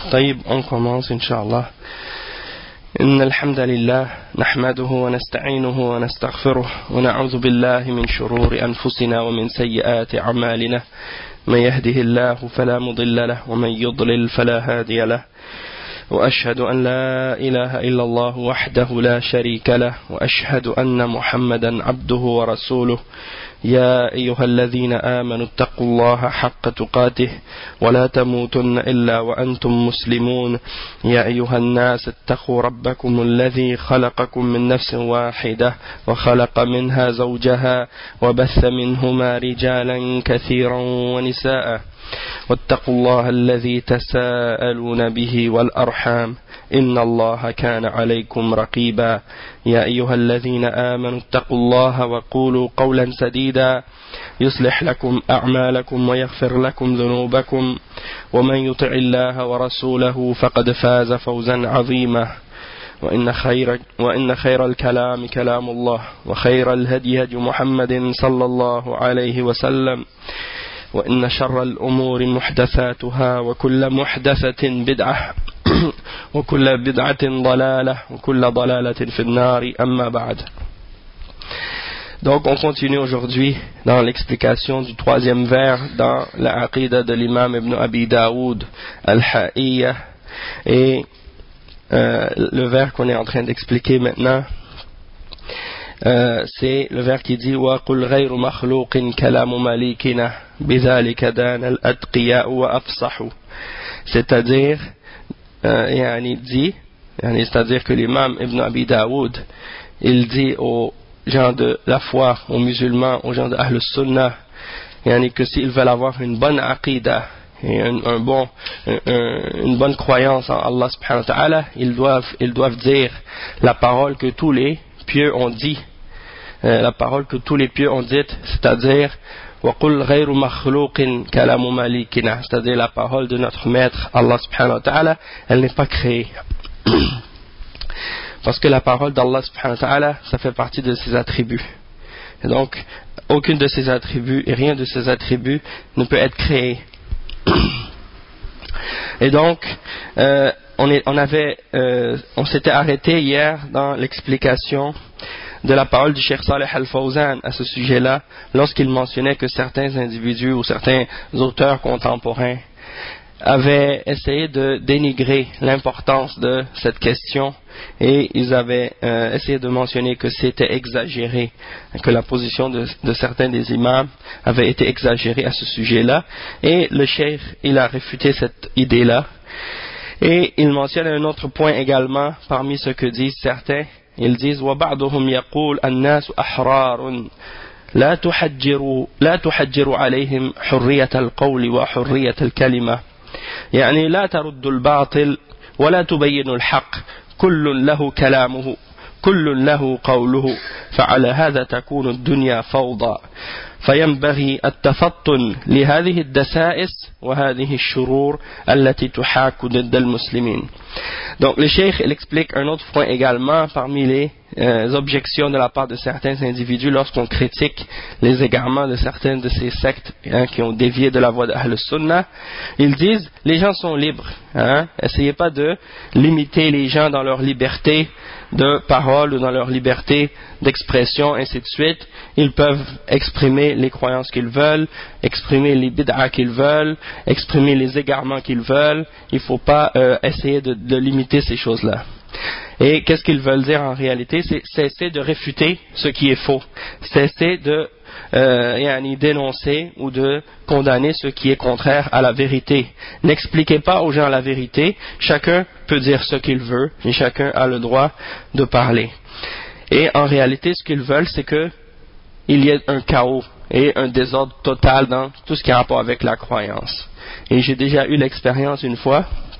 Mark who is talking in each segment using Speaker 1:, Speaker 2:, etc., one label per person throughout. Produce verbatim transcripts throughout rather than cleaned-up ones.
Speaker 1: طيب on commence إن شاء الله. إن الحمد لله نحمده ونستعينه ونستغفره ونعوذ بالله من شرور أنفسنا ومن سيئات أعمالنا. من يهده الله فلا مضل له ومن يضلل فلا هادي له. وأشهد أن لا إله إلا الله وحده لا شريك له وأشهد أن محمدا عبده ورسوله. يا أيها الذين آمنوا اتقوا الله حق تقاته ولا تموتن إلا وأنتم مسلمون. يا أيها الناس اتقوا ربكم الذي خلقكم من نفس واحدة وخلق منها زوجها وبث منهما رجالا كثيرا ونساء. واتقوا الله الذي تساءلون به والأرحام إن الله كان عليكم رقيبا. يا أيها الذين آمنوا اتقوا الله وقولوا قولا سديدا يصلح لكم أعمالكم ويغفر لكم ذنوبكم ومن يطع الله ورسوله فقد فاز فوزا عظيما. وإن خير, وإن خير الكلام كلام الله وخير الهدي هدي محمد صلى الله عليه وسلم. وإن شر الأمور محدثاتها وكل محدثة بدعة وكل بدعة ضلالة وكل ضلالة في النار أما بعد. Donc on continue aujourd'hui dans l'explication du troisième vers dans la Aqidah de l'imam Ibn Abi Daoud al-Ha'iyya, et euh, le vers qu'on est en train d'expliquer maintenant, Euh, c'est le vers qui dit وَقُلْ غَيْرُ مَخْلُوقٍ كَلَامُ مَلِيكِنَا بِذَلِكَ دَانَ الْأَتْقِيَاءُ وَأَفْصَحُ. C'est-à-dire, euh, yani dit, yani c'est-à-dire que l'imam Ibn Abi Daoud, il dit aux gens de la foi, aux musulmans, aux gens de Ahl Sunnah, yani que s'ils veulent avoir une bonne aqidah et un, un bon, un, un, une bonne croyance en Allah subhanahu wa ta'ala, ils doivent, ils doivent dire la parole que tous les pieux ont dit, euh, la parole que tous les pieux ont dite, c'est-à-dire وَقُلْ غَيْرُ مَخْلُوقٍ كَلَامُ مَلِيكِنَا, c'est-à-dire la parole de notre maître Allah subhanahu wa ta'ala, elle n'est pas créée. Parce que la parole d'Allah subhanahu wa ta'ala, ça fait partie de ses attributs. Et donc, aucune de ses attributs et rien de ses attributs ne peut être créé. Et donc, euh, on, est, on, avait, euh, on s'était arrêté hier dans l'explication de la parole du Cheikh Saleh Al-Fawzan à ce sujet-là, lorsqu'il mentionnait que certains individus ou certains auteurs contemporains avaient essayé de dénigrer l'importance de cette question, et ils avaient euh, essayé de mentionner que c'était exagéré, que la position de, de certains des imams avait été exagérée à ce sujet-là, et le Cheikh, il a réfuté cette idée-là. Et il mentionne un autre point également parmi ce que disent certains. Ils disent وَبَعْضُهُمْ يَقُولُ النَّاسُ أَحْرَارٌ لَا تُحَجِّرُوا لَا تُحَجِّرُوا عَلَيْهِمْ حُرِّيَّةَ الْقَوْلِ وَحُرِّيَّةَ الْكَلِمَةِ يعني لا ترد الباطل ولا تبين الحق كل له كلامه كل له قوله فعلى هذا تكون الدنيا فوضى فينبغي التفطن لهذه الدسائس وهذه الشرور التي تحاك ضد المسلمين. Donc le cheikh il explique un autre point également parmi les euh, objections de la part de certains individus lorsqu'on critique les égarements de certaines de ces sectes hein, qui ont dévié de la voie d'Ahl Sunnah. Ils disent les gens sont libres, hein, essayez pas de limiter les gens dans leur liberté de parole ou dans leur liberté d'expression, ainsi de suite. Ils peuvent exprimer les croyances qu'ils veulent, exprimer les bid'ah qu'ils veulent, exprimer les égarements qu'ils veulent. Il ne faut pas euh, essayer de, de limiter ces choses-là. Et qu'est-ce qu'ils veulent dire en réalité? C'est cesser de réfuter ce qui est faux, cesser de euh, yani dénoncer ou de condamner ce qui est contraire à la vérité. N'expliquez pas aux gens la vérité, chacun peut dire ce qu'il veut et chacun a le droit de parler. Et en réalité ce qu'ils veulent c'est que il y ait un chaos et un désordre total dans tout ce qui a rapport avec la croyance. Et j'ai déjà eu l'expérience une fois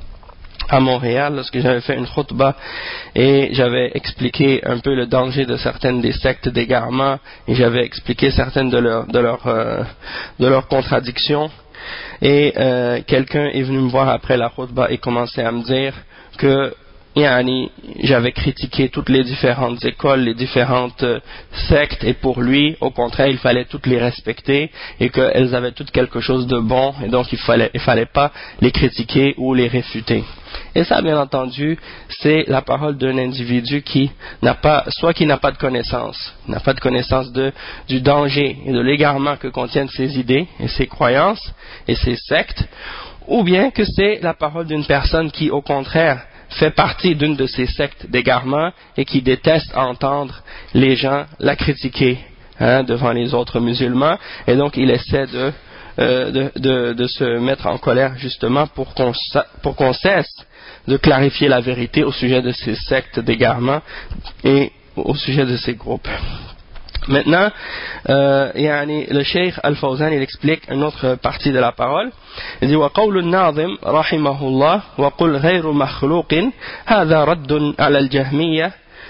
Speaker 1: à Montréal lorsque j'avais fait une khutbah et j'avais expliqué un peu le danger de certaines des sectes d'égarement et j'avais expliqué certaines de leurs de leurs euh, de leurs contradictions, et euh, quelqu'un est venu me voir après la khutbah et commençait à me dire que yani, j'avais critiqué toutes les différentes écoles, les différentes euh, sectes, et pour lui, au contraire, il fallait toutes les respecter, et qu'elles avaient toutes quelque chose de bon, et donc il fallait, il fallait pas les critiquer ou les réfuter. Et ça, bien entendu, c'est la parole d'un individu qui n'a pas, soit qui n'a pas de connaissance, n'a pas de connaissance de, du danger et de l'égarement que contiennent ses idées et ses croyances et ses sectes, ou bien que c'est la parole d'une personne qui, au contraire, fait partie d'une de ces sectes d'égarement et qui déteste entendre les gens la critiquer hein, devant les autres musulmans, et donc il essaie de, euh, de, de, de se mettre en colère justement pour qu'on, pour qu'on cesse de clarifier la vérité au sujet de ces sectes d'égarement et au sujet de ces groupes. Maintenant, euh, يعني, le Cheikh Al-Fawzan il explique une autre partie de la parole. Il dit وقول الناظم رحمه الله وقل غير مخلوق هذا رد على الجهمية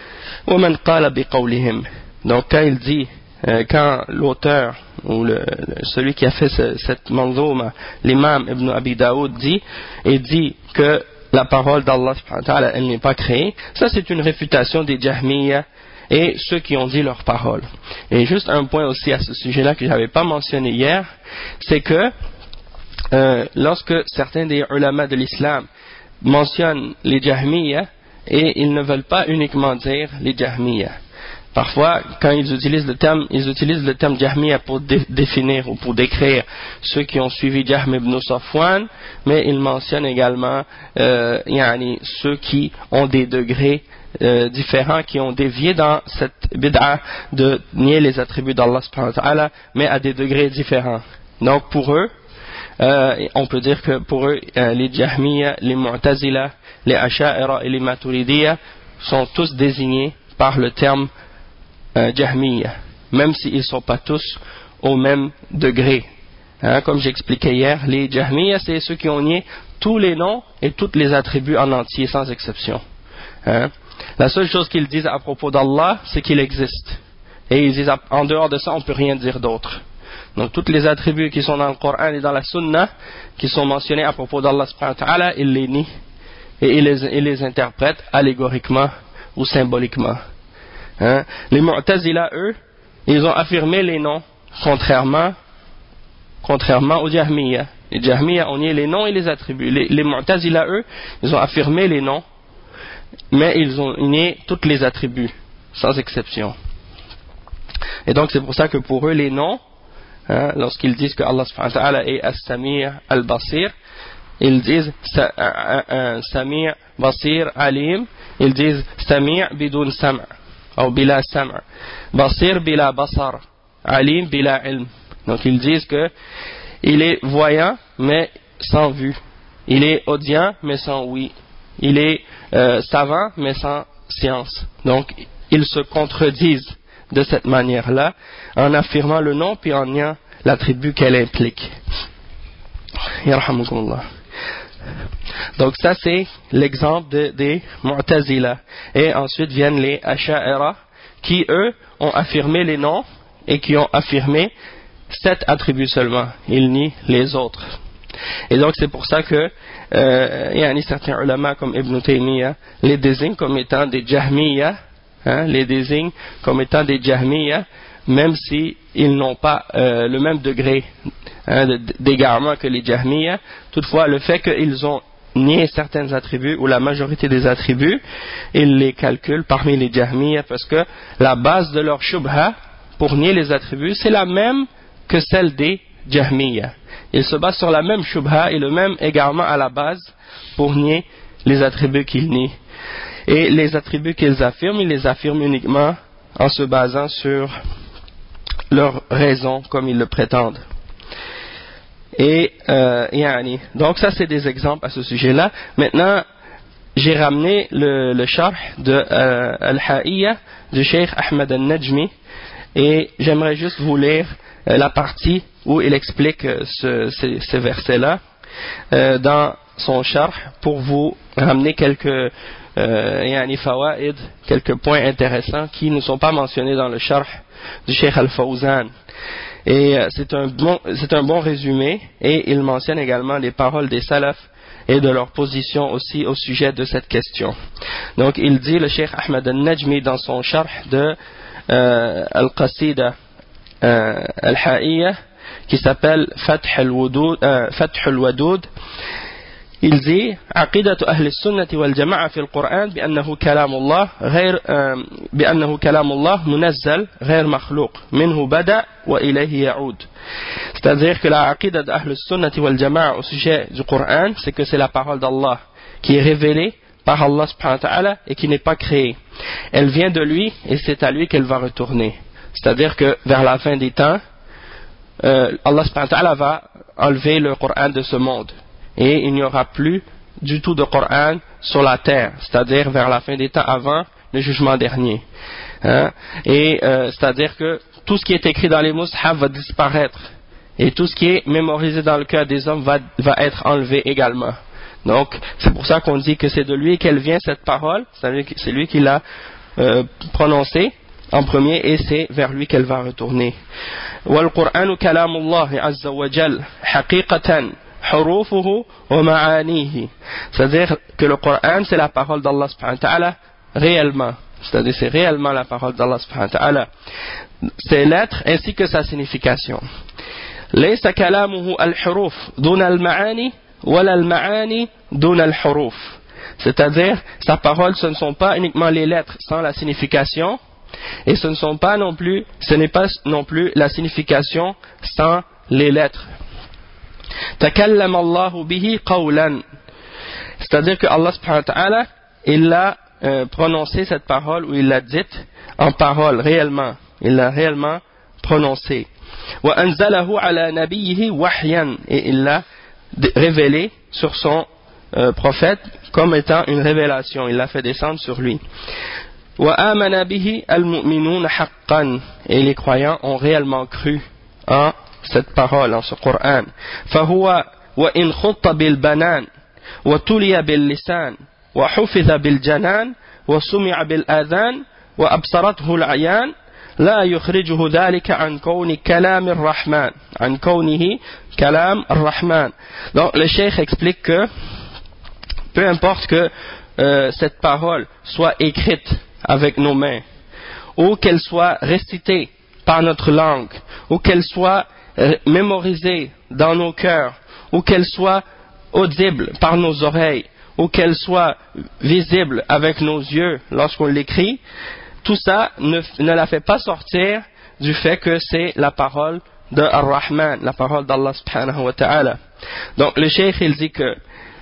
Speaker 1: ومن قال بقولهم. Donc quand il dit, euh, quand l'auteur ou le, le, celui qui a fait ce, cette manzouma, l'imam Ibn Abi Daoud dit, et dit que la parole d'Allah subhanahu wa ta'ala elle n'est pas créée, ça c'est une réfutation des Jahmiyyah et ceux qui ont dit leur parole. Et juste un point aussi à ce sujet-là que je n'avais pas mentionné hier, c'est que euh, lorsque certains des ulama de l'islam mentionnent les Jahmiyyah, et ils ne veulent pas uniquement dire les Jahmiyyah. Parfois, quand ils utilisent le terme, ils utilisent le terme Jahmiyyah pour dé, définir ou pour décrire ceux qui ont suivi Jahm ibn Safwan, mais ils mentionnent également euh, yani, ceux qui ont des degrés Euh, différents, qui ont dévié dans cette bid'a de nier les attributs d'Allah subhanahu wa ta'ala, mais à des degrés différents. Donc pour eux, euh, on peut dire que pour eux, euh, les Jahmiyyah, les Mu'tazila, les Asha'ira et les Maturidiyya sont tous désignés par le terme euh, Jahmiyyah, même s'ils ne sont pas tous au même degré. Hein, comme j'expliquais hier, les Jahmiyyah, c'est ceux qui ont nié tous les noms et tous les attributs en entier, sans exception. Hein. La seule chose qu'ils disent à propos d'Allah, c'est qu'il existe. Et ils disent, en dehors de ça, on ne peut rien dire d'autre. Donc, tous les attributs qui sont dans le Coran et dans la Sunna, qui sont mentionnés à propos d'Allah subhanahu wa ta'ala, ils les nient. Et ils les, ils les interprètent allégoriquement ou symboliquement. Hein? Les Mu'tazila, eux, ils ont affirmé les noms, contrairement, contrairement aux Jahmiyyah. Les Jahmiyyah ont nié les noms et les attributs. Les, les Mu'tazila, eux, ils ont affirmé les noms, mais ils ont nié tous les attributs, sans exception. Et donc c'est pour ça que pour eux les noms, hein, lorsqu'ils disent que Allah subhanahu wa ta'ala est As-Sami' Al-Basir, ils disent Sami' Basir Alim, ils disent Sami' bidun Sam' ou bila Sam', Basir bila Basar, Alim bila Ilm. Donc ils disent que il est voyant mais sans vue, il est audient mais sans ouïe, il est euh, savant mais sans science. Donc ils se contredisent de cette manière-là en affirmant le nom puis en niant l'attribut qu'elle implique. Yarhamukumullah. Donc ça c'est l'exemple de, des Mu'tazila. Et ensuite viennent les Asha'ira qui eux ont affirmé les noms et qui ont affirmé sept attributs seulement. Ils nient les autres. Et donc c'est pour ça que euh, il y a certains ulama comme Ibn Taymiyyah les désignent comme étant des Jahmiyyah, hein, les désignent comme étant des Jahmiyyah, même si ils n'ont pas euh, le même degré hein, d'égarement que les Jahmiyyah. Toutefois, le fait qu'ils ont nié certains attributs ou la majorité des attributs, ils les calculent parmi les Jahmiyyah parce que la base de leur shubha pour nier les attributs, c'est la même que celle des Jahmiyyah. Ils se basent sur la même shubha et le même égarement à la base pour nier les attributs qu'ils nient. Et les attributs qu'ils affirment, ils les affirment uniquement en se basant sur leur raison comme ils le prétendent. Et euh, yani, donc ça c'est des exemples à ce sujet-là. Maintenant, j'ai ramené le, le sharh de euh, Al-Ha'iyya du Cheikh Ahmed Al-Najmi et j'aimerais juste vous lire euh, la partie où il explique euh, ce, ces, ces versets-là euh, dans son sharh pour vous ramener quelques euh, yani fawaid, quelques points intéressants qui ne sont pas mentionnés dans le sharh du Cheikh Al-Fawzan. Et euh, c'est un bon, c'est un bon résumé, et il mentionne également les paroles des salafs et de leur position aussi au sujet de cette question. Donc il dit, le Cheikh Ahmed al-Najmi, dans son sharh de euh, Al-Qasida euh, Al-Ha'iyya, qui s'appelle Fath al-Wadud, euh, Fath al-Wadud, il dit عقيدة أهل السنة والجماعة في القرآن بأنه كلام الله غير بأنه كلام الله منزل غير مخلوق منه بدأ وإليه يعود. C'est-à-dire que la aqida d'Ahl al-Sunnah wal Jama'a au sujet du Coran, c'est que c'est la parole d'Allah qui est révélée par Allah subhanahu wa ta'ala et qui n'est pas créée. Elle vient de lui et c'est à lui qu'elle va retourner. C'est-à-dire que vers la fin des temps, euh, Allah subhanahu wa ta'ala va enlever le Coran de ce monde. Et il n'y aura plus du tout de Coran sur la terre, c'est-à-dire vers la fin des temps, avant le jugement dernier. Hein? Et euh, c'est-à-dire que tout ce qui est écrit dans les mushaf va disparaître, et tout ce qui est mémorisé dans le cœur des hommes va, va être enlevé également. Donc c'est pour ça qu'on dit que c'est de lui qu'elle vient cette parole, c'est lui qui l'a euh, prononcée en premier, et c'est vers lui qu'elle va retourner. Wal Qur'anu kalamullah azza wa jal haqiqatan حروفه ومعانيه. C'est-à-dire que le Coran c'est la parole d'Allah subhanahu wa ta'ala réellement, c'est-à-dire c'est réellement la parole d'Allah subhanahu wa ta'ala, ses lettres ainsi que sa signification. ليس كلامه الحروف دون المعاني ولا المعاني دون الحروف. C'est-à-dire sa parole ce ne sont pas uniquement les lettres sans la signification, et ce ne sont pas non plus ce n'est pas non plus la signification sans les lettres. تكلم الله به قولا. C'est-à-dire que Allah subhanahu wa ta'ala il a euh, prononcé cette parole, ou il l'a dite en parole réellement, il l'a réellement prononcé. وأنزله على نبيه وحيا, et il l'a révélé sur son euh, prophète comme étant une révélation, il l'a fait descendre sur lui. وآمن به المؤمنون حقا, et les croyants ont réellement cru en cette parole, en ce Coran. فهو وإن خط بالبنان وتلي باللسان وحفظ بالجنان وسمع بالآذان وأبصرته العيان لا يخرجه ذلك عن كون كلام الرحمن عن كونه كلام الرحمن. Donc le cheikh explique que peu importe que euh, cette parole soit écrite avec nos mains, ou qu'elle soit récitée par notre langue, ou qu'elle soit mémorisée dans nos cœurs, ou qu'elle soit audible par nos oreilles, ou qu'elle soit visible avec nos yeux lorsqu'on l'écrit, tout ça ne, ne la fait pas sortir du fait que c'est la parole de Ar-Rahman, la parole d'Allah subhanahu wa ta'ala. Donc le cheikh il dit que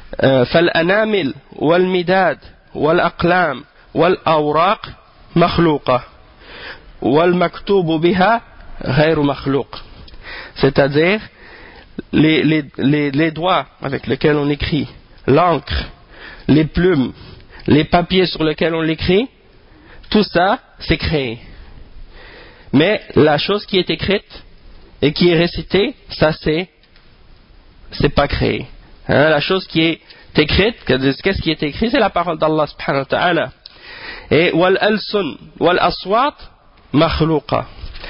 Speaker 1: فالأنامل والمداد والأقلام والأوراق مخلوقة والمكتوب بها غير مخلوق. C'est-à-dire les, les, les, les doigts avec lesquels on écrit, l'encre, les plumes, les papiers sur lesquels on l'écrit, tout ça c'est créé. Mais la chose qui est écrite et qui est récitée, ça c'est c'est pas créé. Hein, la chose qui est écrite, qu'est-ce qui est écrit, c'est la parole d'Allah subhanahu wa ta'ala. Et wal alsun wal aswat makhluqa.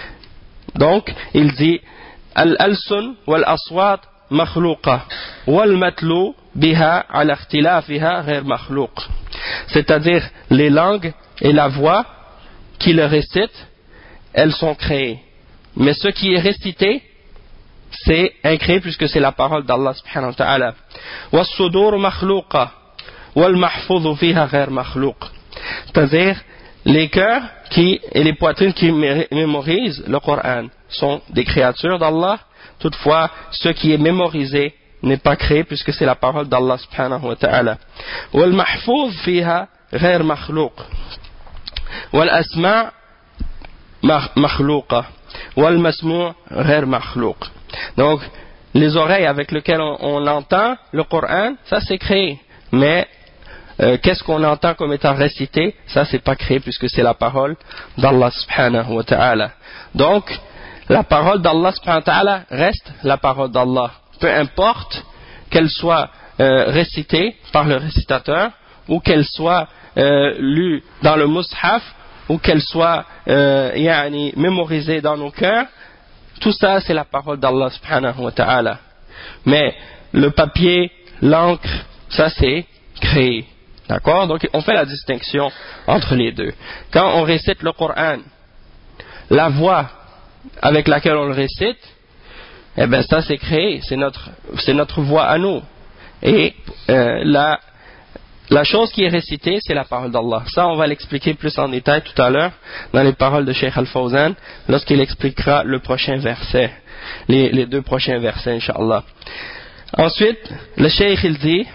Speaker 1: Donc il dit الألسن والأصوات مخلوقة والمتلو بها على اختلافها غير مخلوق. C'est-à-dire les langues et la voix qui le récitent, elles sont créées, mais ce qui est récité c'est incréé puisque c'est la parole d'Allah subhanahu wa ta'ala. والصدور مخلوقة والمحفوظ فيها غير مخلوق. C'est-à-dire les cœurs qui, et les poitrines qui mémorisent le Coran sont des créatures d'Allah, toutefois ce qui est mémorisé n'est pas créé puisque c'est la parole d'Allah subhanahu wa ta'ala. والمحفوظ فيها غير مخلوق والأسماع مخلوقة والمسموع غير مخلوق. Donc les oreilles avec lesquelles on, on entend le Coran, ça c'est créé, mais Euh, qu'est-ce qu'on entend comme étant récité, ça c'est pas créé puisque c'est la parole d'Allah subhanahu wa ta'ala. Donc la parole d'Allah subhanahu wa ta'ala reste la parole d'Allah, peu importe qu'elle soit euh, récitée par le récitateur, ou qu'elle soit euh, lue dans le mushaf, ou qu'elle soit euh, yani, mémorisée dans nos cœurs, tout ça c'est la parole d'Allah subhanahu wa ta'ala. Mais le papier, l'encre, ça c'est créé. D'accord? Donc on fait la distinction entre les deux. Quand on récite le Coran, la voix avec laquelle on le récite, eh bien ça c'est créé, c'est notre, c'est notre voix à nous. Et euh, la, la chose qui est récitée, c'est la parole d'Allah. Ça on va l'expliquer plus en détail tout à l'heure dans les paroles de Cheikh Al-Fawzan lorsqu'il expliquera le prochain verset, les, les deux prochains versets Inch'Allah. Ensuite, le Cheikh il dit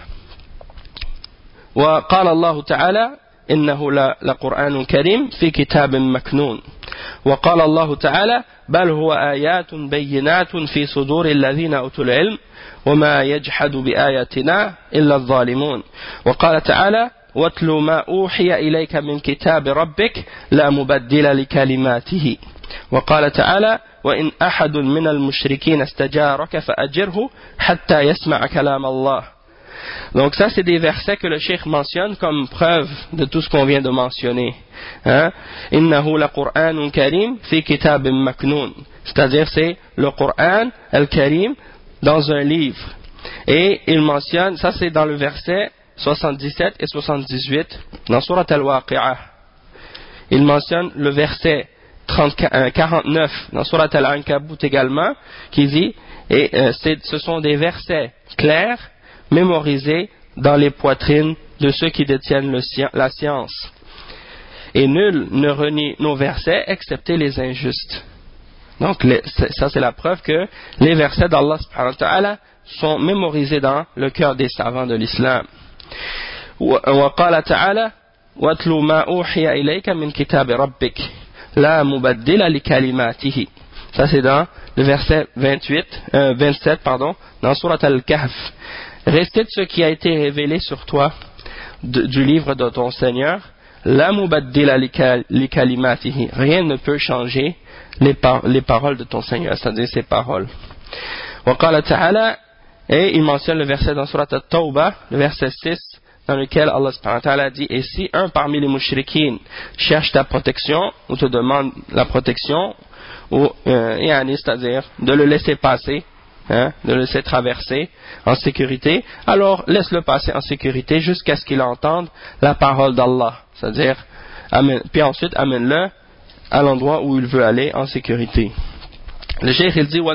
Speaker 1: وقال الله تعالى إنه لقرآن كريم في كتاب مكنون وقال الله تعالى بل هو آيات بينات في صدور الذين أوتوا العلم وما يجحد بآياتنا إلا الظالمون وقال تعالى واتل ما أوحي إليك من كتاب ربك لا مبدل لكلماته وقال تعالى وإن أحد من المشركين استجارك فأجره حتى يسمع كلام الله. Donc ça c'est des versets que le cheikh mentionne comme preuve de tout ce qu'on vient de mentionner. Hein? Innahu la Qur'anun Karim fi kitabim maknoun. C'est-à-dire c'est le Qur'an al-Karim dans un livre. Et il mentionne, ça c'est dans le verset soixante-dix-sept et soixante-dix-huit dans Surat al-Waqi'ah. Il mentionne le verset quarante-neuf dans Surat al-Ankabut également qui dit, et euh, ce sont des versets clairs mémorisés dans les poitrines de ceux qui détiennent le, la science. Et nul ne renie nos versets excepté les injustes. Donc les, ça c'est la preuve que les versets d'Allah subhanahu wa ta'ala sont mémorisés dans le cœur des savants de l'islam. وقال تعالى واتل ما أوحي إليك من كتاب ربك لا مبدل لكلماته. Ça c'est dans le verset vingt-huit, euh, vingt-sept pardon, dans Surat al-Kahf. Récite ce qui a été révélé sur toi de, du livre de ton Seigneur. La mubaddila li kalimatihi. Rien ne peut changer les, par, les paroles de ton Seigneur, c'est-à-dire ses paroles. Wa qala ta'ala, et il mentionne le verset dans Surat al-Tawbah, le verset six, dans lequel Allah subhanahu wa ta'ala dit, et si un parmi les mushrikines cherche ta protection, ou te demande la protection, ou, euh, c'est-à-dire de le laisser passer, Hein, de le laisser traverser en sécurité, alors laisse-le passer en sécurité jusqu'à ce qu'il entende la parole d'Allah, c'est-à-dire amène, puis ensuite amène-le à l'endroit où il veut aller en sécurité. Le cheikh il dit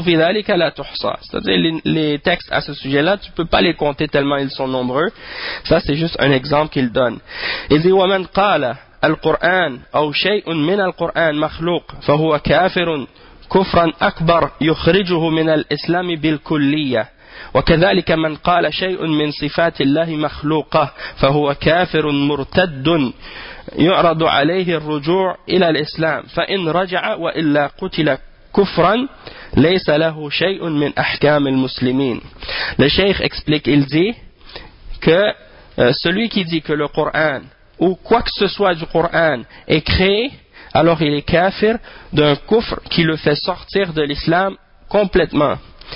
Speaker 1: c'est-à-dire les, les textes à ce sujet-là tu peux pas les compter tellement ils sont nombreux. Ça c'est juste un exemple qu'il donne. Il dit وَمَنْ قَالَ الْقُرْآنَ أَوْ شَيْءٌ مِنَ الْقُرْآنِ مَخْلُوقٌ فَهُوَ كَافِرٌ كفرا أكبر يخرجه من الإسلام بالكلية وكذلك من قال شيء من صفات الله مخلوقة فهو كافر مرتد يعرض عليه الرجوع إلى الإسلام فإن رجع وإلا قتل كفرا ليس له شيء من أحكام المسلمين. Le cheikh explique, il dit que euh, celui qui dit que le Coran ou quoi que ce soit du Coran est créé, alors il est kafir d'un kufr qui le fait sortir de l'islam complètement.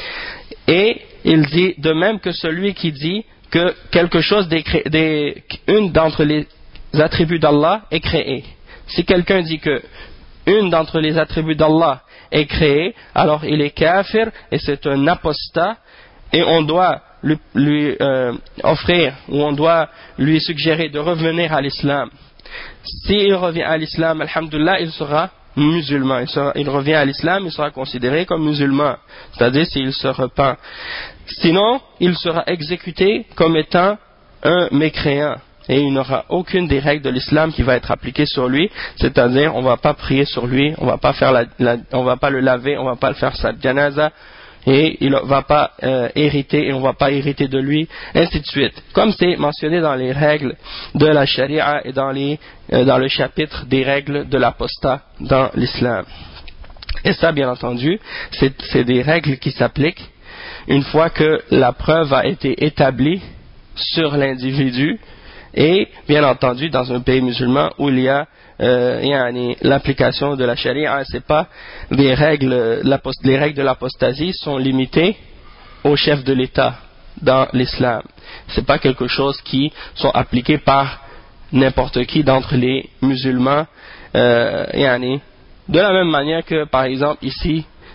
Speaker 1: Et il dit de même que celui qui dit que quelque chose, des, des, une d'entre les attributs d'Allah est créée. Si quelqu'un dit que une d'entre les attributs d'Allah est créée, alors il est kafir et c'est un apostat et on doit lui, lui euh, offrir ou on doit lui suggérer de revenir à l'islam. S'il revient à l'islam, alhamdoulilah, il sera musulman. Il, sera, il revient à l'islam, il sera considéré comme musulman. C'est-à-dire s'il se repent. Sinon, il sera exécuté comme étant un mécréant. Et il n'aura aucune des règles de l'islam qui va être appliquée sur lui. C'est-à-dire, on ne va pas prier sur lui, on va pas faire la, la, on va pas le laver, on va pas le faire sa janaza. Et il ne va pas euh, hériter et on ne va pas hériter de lui, ainsi de suite. Comme c'est mentionné dans les règles de la charia et dans, les, euh, dans le chapitre des règles de l'apostat dans l'islam. Et ça, bien entendu, c'est, c'est des règles qui s'appliquent une fois que la preuve a été établie sur l'individu et, bien entendu, dans un pays musulman où il y a Euh, l'application de la charia, c'est pas des règles, les règles de l'apostasie sont limitées au chef de l'État dans l'islam. C'est pas quelque chose qui sont appliqués par n'importe qui d'entre les musulmans. Euh, de la même manière que, par exemple, ici,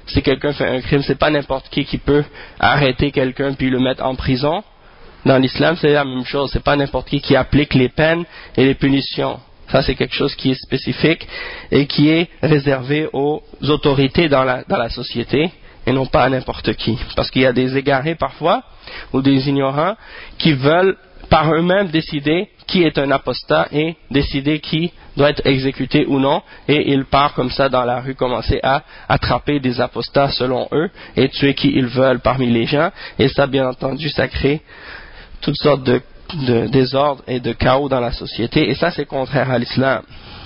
Speaker 1: si quelqu'un fait un crime, c'est pas n'importe qui qui peut arrêter quelqu'un puis le mettre en prison. Dans l'islam, c'est la même chose, c'est pas n'importe qui qui applique les peines et les punitions. Ça, c'est quelque chose qui est spécifique et qui est réservé aux autorités dans la, dans la société et non pas à n'importe qui. Parce qu'il y a des égarés parfois ou des ignorants qui veulent par eux-mêmes décider qui est un apostat et décider qui doit être exécuté ou non, et ils partent comme ça dans la rue commencer à attraper des apostats selon eux et tuer qui ils veulent parmi les gens, et ça bien entendu ça crée toutes sortes de, de désordre et de chaos dans la société, et ça c'est contraire à l'islam.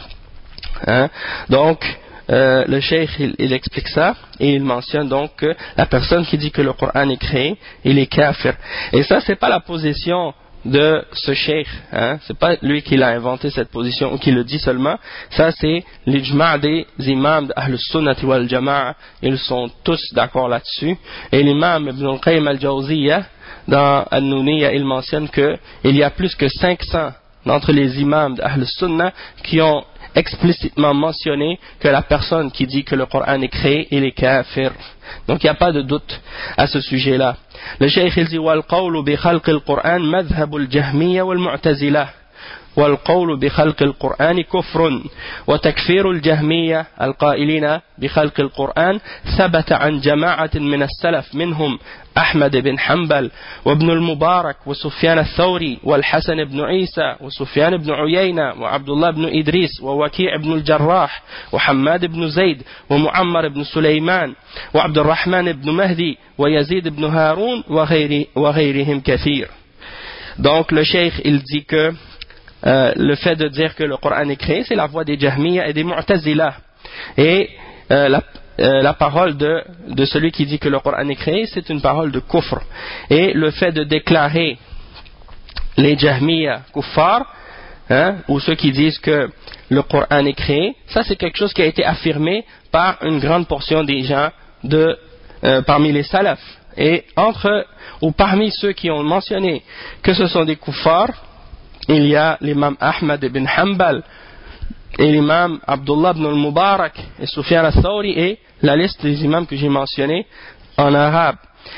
Speaker 1: Hein? Donc euh, le cheikh il, il explique ça et il mentionne donc que la personne qui dit que le Coran est créé, il est kafir, et ça c'est pas la position de ce cheikh, hein, c'est pas lui qui l'a inventé cette position ou qui le dit seulement, ça c'est l'ijma' des imams d'Ahl Sunnah wal Jama'a, ils sont tous d'accord là-dessus, et l'imam Ibn al-Qayyim al-Jawziyya dans An-Nuniyya il mentionne que il y a plus que cinq cents d'entre les imams d'Ahl Sunnah qui ont explicitement mentionné que la personne qui dit que le Coran est créé, il est kafir. Donc il n'y a pas de doute à ce sujet-là. Le cheikh il dit والقول بخلق القرآن مذهب الجهمية والمعتزلة والقول بخلق القرآن كفر وتكفير الجهمية القائلين بخلق القرآن ثبت عن جماعة من السلف منهم أحمد بن حنبل وابن المبارك وسفيان الثوري والحسن بن عيسى وسفيان بن عيينة وعبد الله بن إدريس ووكيع بن الجراح وحماد بن زيد ومعمر بن سليمان وعبد الرحمن بن مهدي ويزيد بن هارون وغير وغيرهم كثير. Donc le cheikh il dit que Euh, le fait de dire que le Coran est créé, c'est la voix des Jahmiya et des Mu'tazila. Et euh, la, euh, la parole de, de celui qui dit que le Coran est créé, c'est une parole de kufr. Et le fait de déclarer les Jahmiya kuffar, hein, ou ceux qui disent que le Coran est créé, ça c'est quelque chose qui a été affirmé par une grande portion des gens de, euh, parmi les salafs. Et entre, ou parmi ceux qui ont mentionné que ce sont des kuffars, il y a l'imam Ahmad ibn Hanbal et l'imam Abdullah ibn al-Mubarak et Sufyan al-Thawri et la liste des imams que j'ai mentionnés en arabe.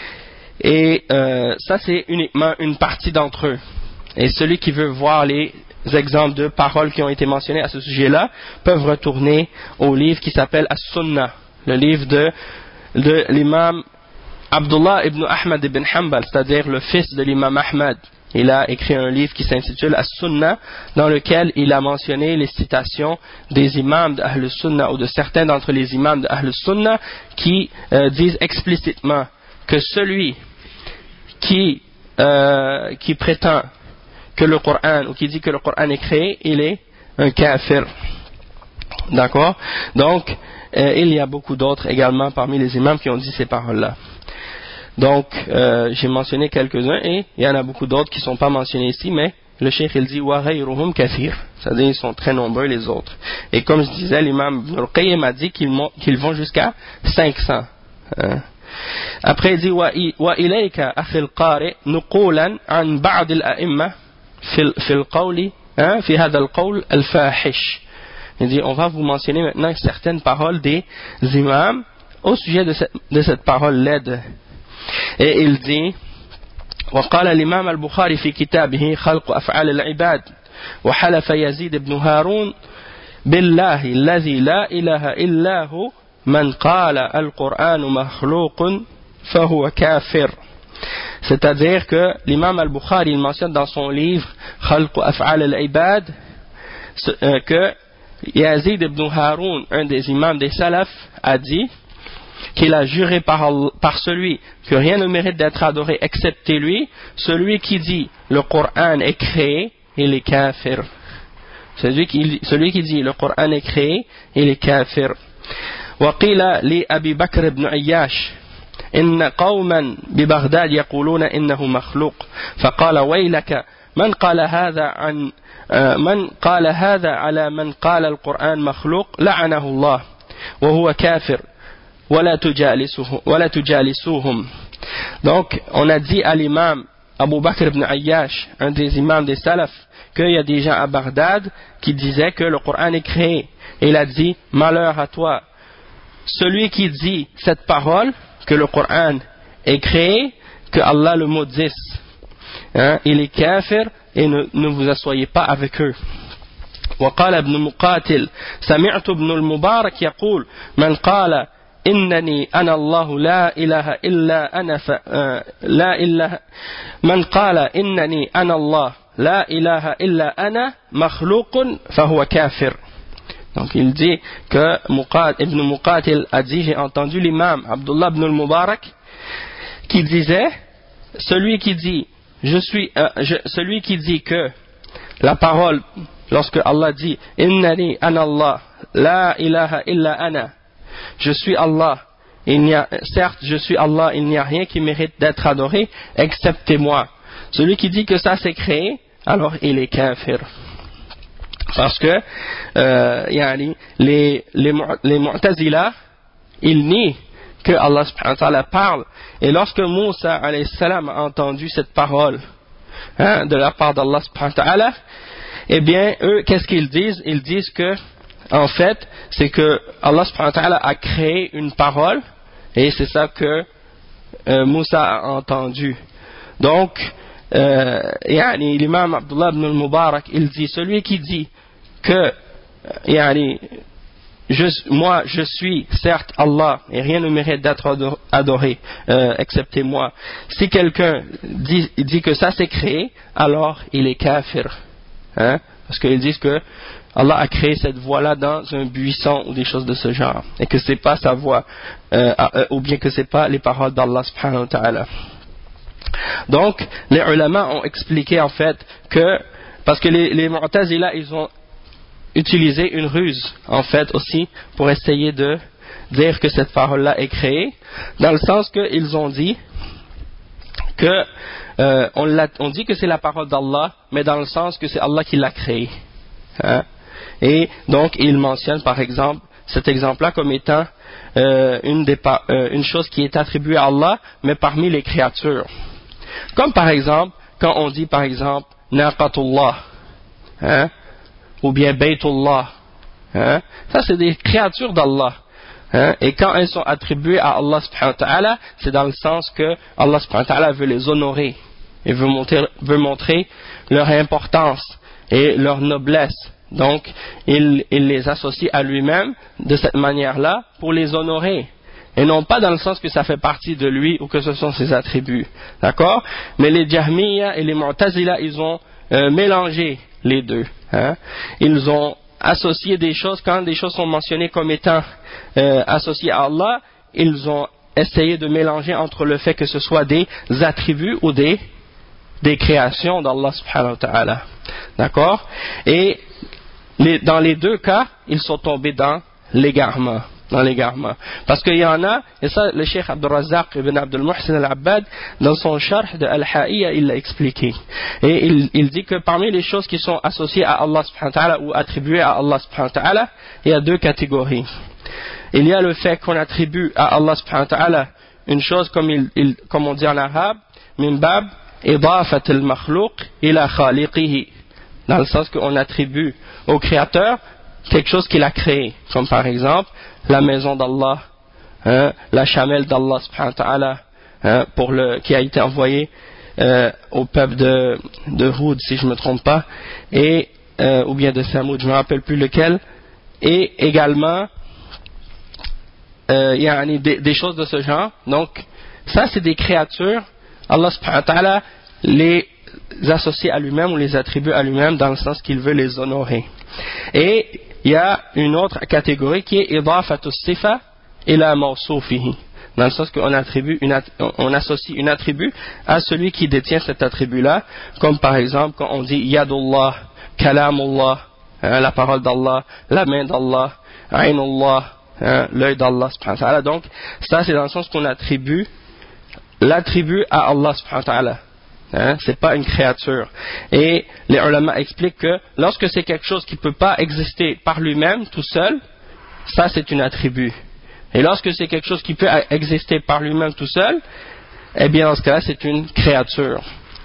Speaker 1: Et euh, ça c'est uniquement une partie d'entre eux. Et celui qui veut voir les exemples de paroles qui ont été mentionnées à ce sujet-là peuvent retourner au livre qui s'appelle As-Sunnah, le livre de, de l'imam Abdullah ibn Ahmad ibn Hanbal, c'est-à-dire le fils de l'imam Ahmad. Il a écrit un livre qui s'intitule As-Sunnah, dans lequel il a mentionné les citations des imams d'Ahl Sunnah ou de certains d'entre les imams d'Ahl Sunnah qui euh, disent explicitement que celui qui, euh, qui prétend que le Coran ou qui dit que le Coran est créé, il est un kafir. D'accord? Donc, euh, il y a beaucoup d'autres également parmi les imams qui ont dit ces paroles-là. Donc, euh, j'ai mentionné quelques-uns et il y en a beaucoup d'autres qui ne sont pas mentionnés ici, mais le cheikh il dit wa ghayruhum kathir, c'est-à-dire ils sont très nombreux les autres. Et comme je disais, l'imam Ibn al-Qayyim a dit qu'ils, qu'ils vont jusqu'à cinq cents. Hein. Après il dit wa ilayka akhi al-qari nuqulan an ba'd al-a'imma fi fi al-qawli fi hadha al-qawl al-fahish. Il dit on va vous mentionner maintenant certaines paroles des imams au sujet de cette, de cette parole laide. Et il dit وقال الإمام البخاري في كتابه خلق أفعال العباد وحلف يزيد بن هارون بالله الذي لا إله إلا هو من قال القرآن مخلوق فهو كافر. C'est-à-dire que l'imam al-Bukhari il mentionne dans son livre خلق أفعال العباد que Yazid ibn Haroun, un des imams des salafs, a dit qu'il a juré par, par celui que rien ne mérite d'être adoré excepté lui, celui qui dit le Coran est créé, il est kafir. Celui qui, celui qui dit le Coran est créé, il est kafir. وقيل لأبي بكر بن عياش إن قوما ببغداد يقولون إنه مخلوق فقال ويلك من قال هذا عن من قال هذا على من قال القرآن مخلوق لعنه الله وهو كافر ولا تجالسه ولا تجالسوهم. Donc on a dit à l'imam Abu Bakr ibn Ayyash, un des imams des salafs, qu'il y a des gens à Bagdad qui disaient que le Coran est créé, et il a dit malheur à toi celui qui dit cette parole, que le Coran est créé, que Allah le maudisse. Hein, il est kafir et ne, ne vous asseyez pas avec eux. وقال ابن مقاتل سمعت ابن المبارك يقول من قال إنني أنا الله لا إله إلا أنا ف... لا إله من قال إنني أنا الله لا إله إلا أنا مخلوق فهو كافر. Donc il dit que Muqat, Ibn Muqatil a dit, j'ai entendu l'imam Abdullah ibn al-Mubarak qui disait, celui qui dit je suis euh, je, celui qui dit que la parole, lorsque Allah dit innani ana Allah la ilaha illa ana, je suis Allah, il n'y a, certes je suis Allah, il n'y a rien qui mérite d'être adoré excepté moi, celui qui dit que ça c'est créé, alors il est kafir. Parce que euh, yani, les, les, les Mu'tazila, ils nient que Allah subhanahu wa ta'ala parle. Et lorsque Moussa alayhi salam a entendu cette parole hein, de la part d'Allah subhanahu wa ta'ala, eh bien, eux, qu'est-ce qu'ils disent? Ils disent que, en fait, c'est que Allah subhanahu wa ta'ala a créé une parole, et c'est ça que euh, Moussa a entendu. Donc, euh, yani, l'imam Abdullah ibn al-Mubarak, il dit, celui qui dit que yani, je, moi je suis certes Allah et rien ne mérite d'être adoré euh, excepté moi, si quelqu'un dit, dit que ça c'est créé, alors il est kafir, hein? Parce qu'ils disent que Allah a créé cette voie-là dans un buisson ou des choses de ce genre, et que c'est pas sa voix euh, euh, ou bien que c'est pas les paroles d'Allah subhanahu wa ta'ala. Donc les ulama ont expliqué en fait que, parce que les, les Mu'tazila ils ont utilisé une ruse en fait aussi pour essayer de dire que cette parole-là est créée, dans le sens qu'ils ont dit que euh, on, l'a, on dit que c'est la parole d'Allah, mais dans le sens que c'est Allah qui l'a créée. Hein? Et donc ils mentionnent par exemple cet exemple-là comme étant euh, une, des, euh, une chose qui est attribuée à Allah, mais parmi les créatures. Comme par exemple quand on dit par exemple Naqatullah, hein? Ou bien Baytullah, hein? Ça c'est des créatures d'Allah, hein? Et quand elles sont attribuées à Allah subhanahu wa ta'ala, c'est dans le sens que Allah subhanahu wa ta'ala veut les honorer et veut montrer, veut montrer leur importance et leur noblesse. Donc il, il les associe à lui-même de cette manière-là pour les honorer, et non pas dans le sens que ça fait partie de lui ou que ce sont ses attributs, d'accord? Mais les Jahmiya et les Mu'tazila, ils ont euh, mélangé les deux, hein? Ils ont associé des choses, quand des choses sont mentionnées comme étant euh, associées à Allah, ils ont essayé de mélanger entre le fait que ce soit des attributs ou des, des créations d'Allah subhanahu wa ta'ala, d'accord? Et les, dans les deux cas, ils sont tombés dans l'égarement. Dans l'égarement. Parce qu'il y en a, et ça le Cheikh Abdul Razzaq ibn Abdul Muhsin al-Abbad, dans son sharh de Al-Ha'iyya, il l'a expliqué. Et il, il dit que parmi les choses qui sont associées à Allah subhanahu wa ta'ala ou attribuées à Allah subhanahu wa ta'ala, il y a deux catégories. Il y a le fait qu'on attribue à Allah subhanahu wa ta'ala une chose comme, il, il, comme on dit en arabe, min bab idafat al-makhluq ila khaliqihi, dans le sens qu'on attribue au créateur quelque chose qu'il a créé, comme par exemple la maison d'Allah, hein, la chamelle d'Allah subhanahu wa ta'ala, hein, pour le, qui a été envoyée euh, au peuple de, de Houd, si je ne me trompe pas, et, euh, ou bien de Samoud, je ne me rappelle plus lequel, et également euh, y a des, des choses de ce genre. Donc ça c'est des créatures, Allah subhanahu wa ta'ala les associe à lui-même ou les attribue à lui-même dans le sens qu'il veut les honorer. Et il y a une autre catégorie qui est idafatu sifa ila mawsufihi, dans le sens qu'on attribue une, on associe une attribut à celui qui détient cet attribut-là, comme par exemple quand on dit yadullah, kalamullah, hein, la parole d'Allah, la main d'Allah, aynullah, hein, l'œil d'Allah subhanahu wa ta'ala. Donc ça c'est dans le sens qu'on attribue l'attribut à Allah subhanahu wa ta'ala. Hein, c'est pas une créature. Et les ulama expliquent que lorsque c'est quelque chose qui ne peut pas exister par lui-même tout seul, ça c'est un attribut. Et lorsque c'est quelque chose qui peut exister par lui-même tout seul, eh bien dans ce cas-là c'est une créature. Hein.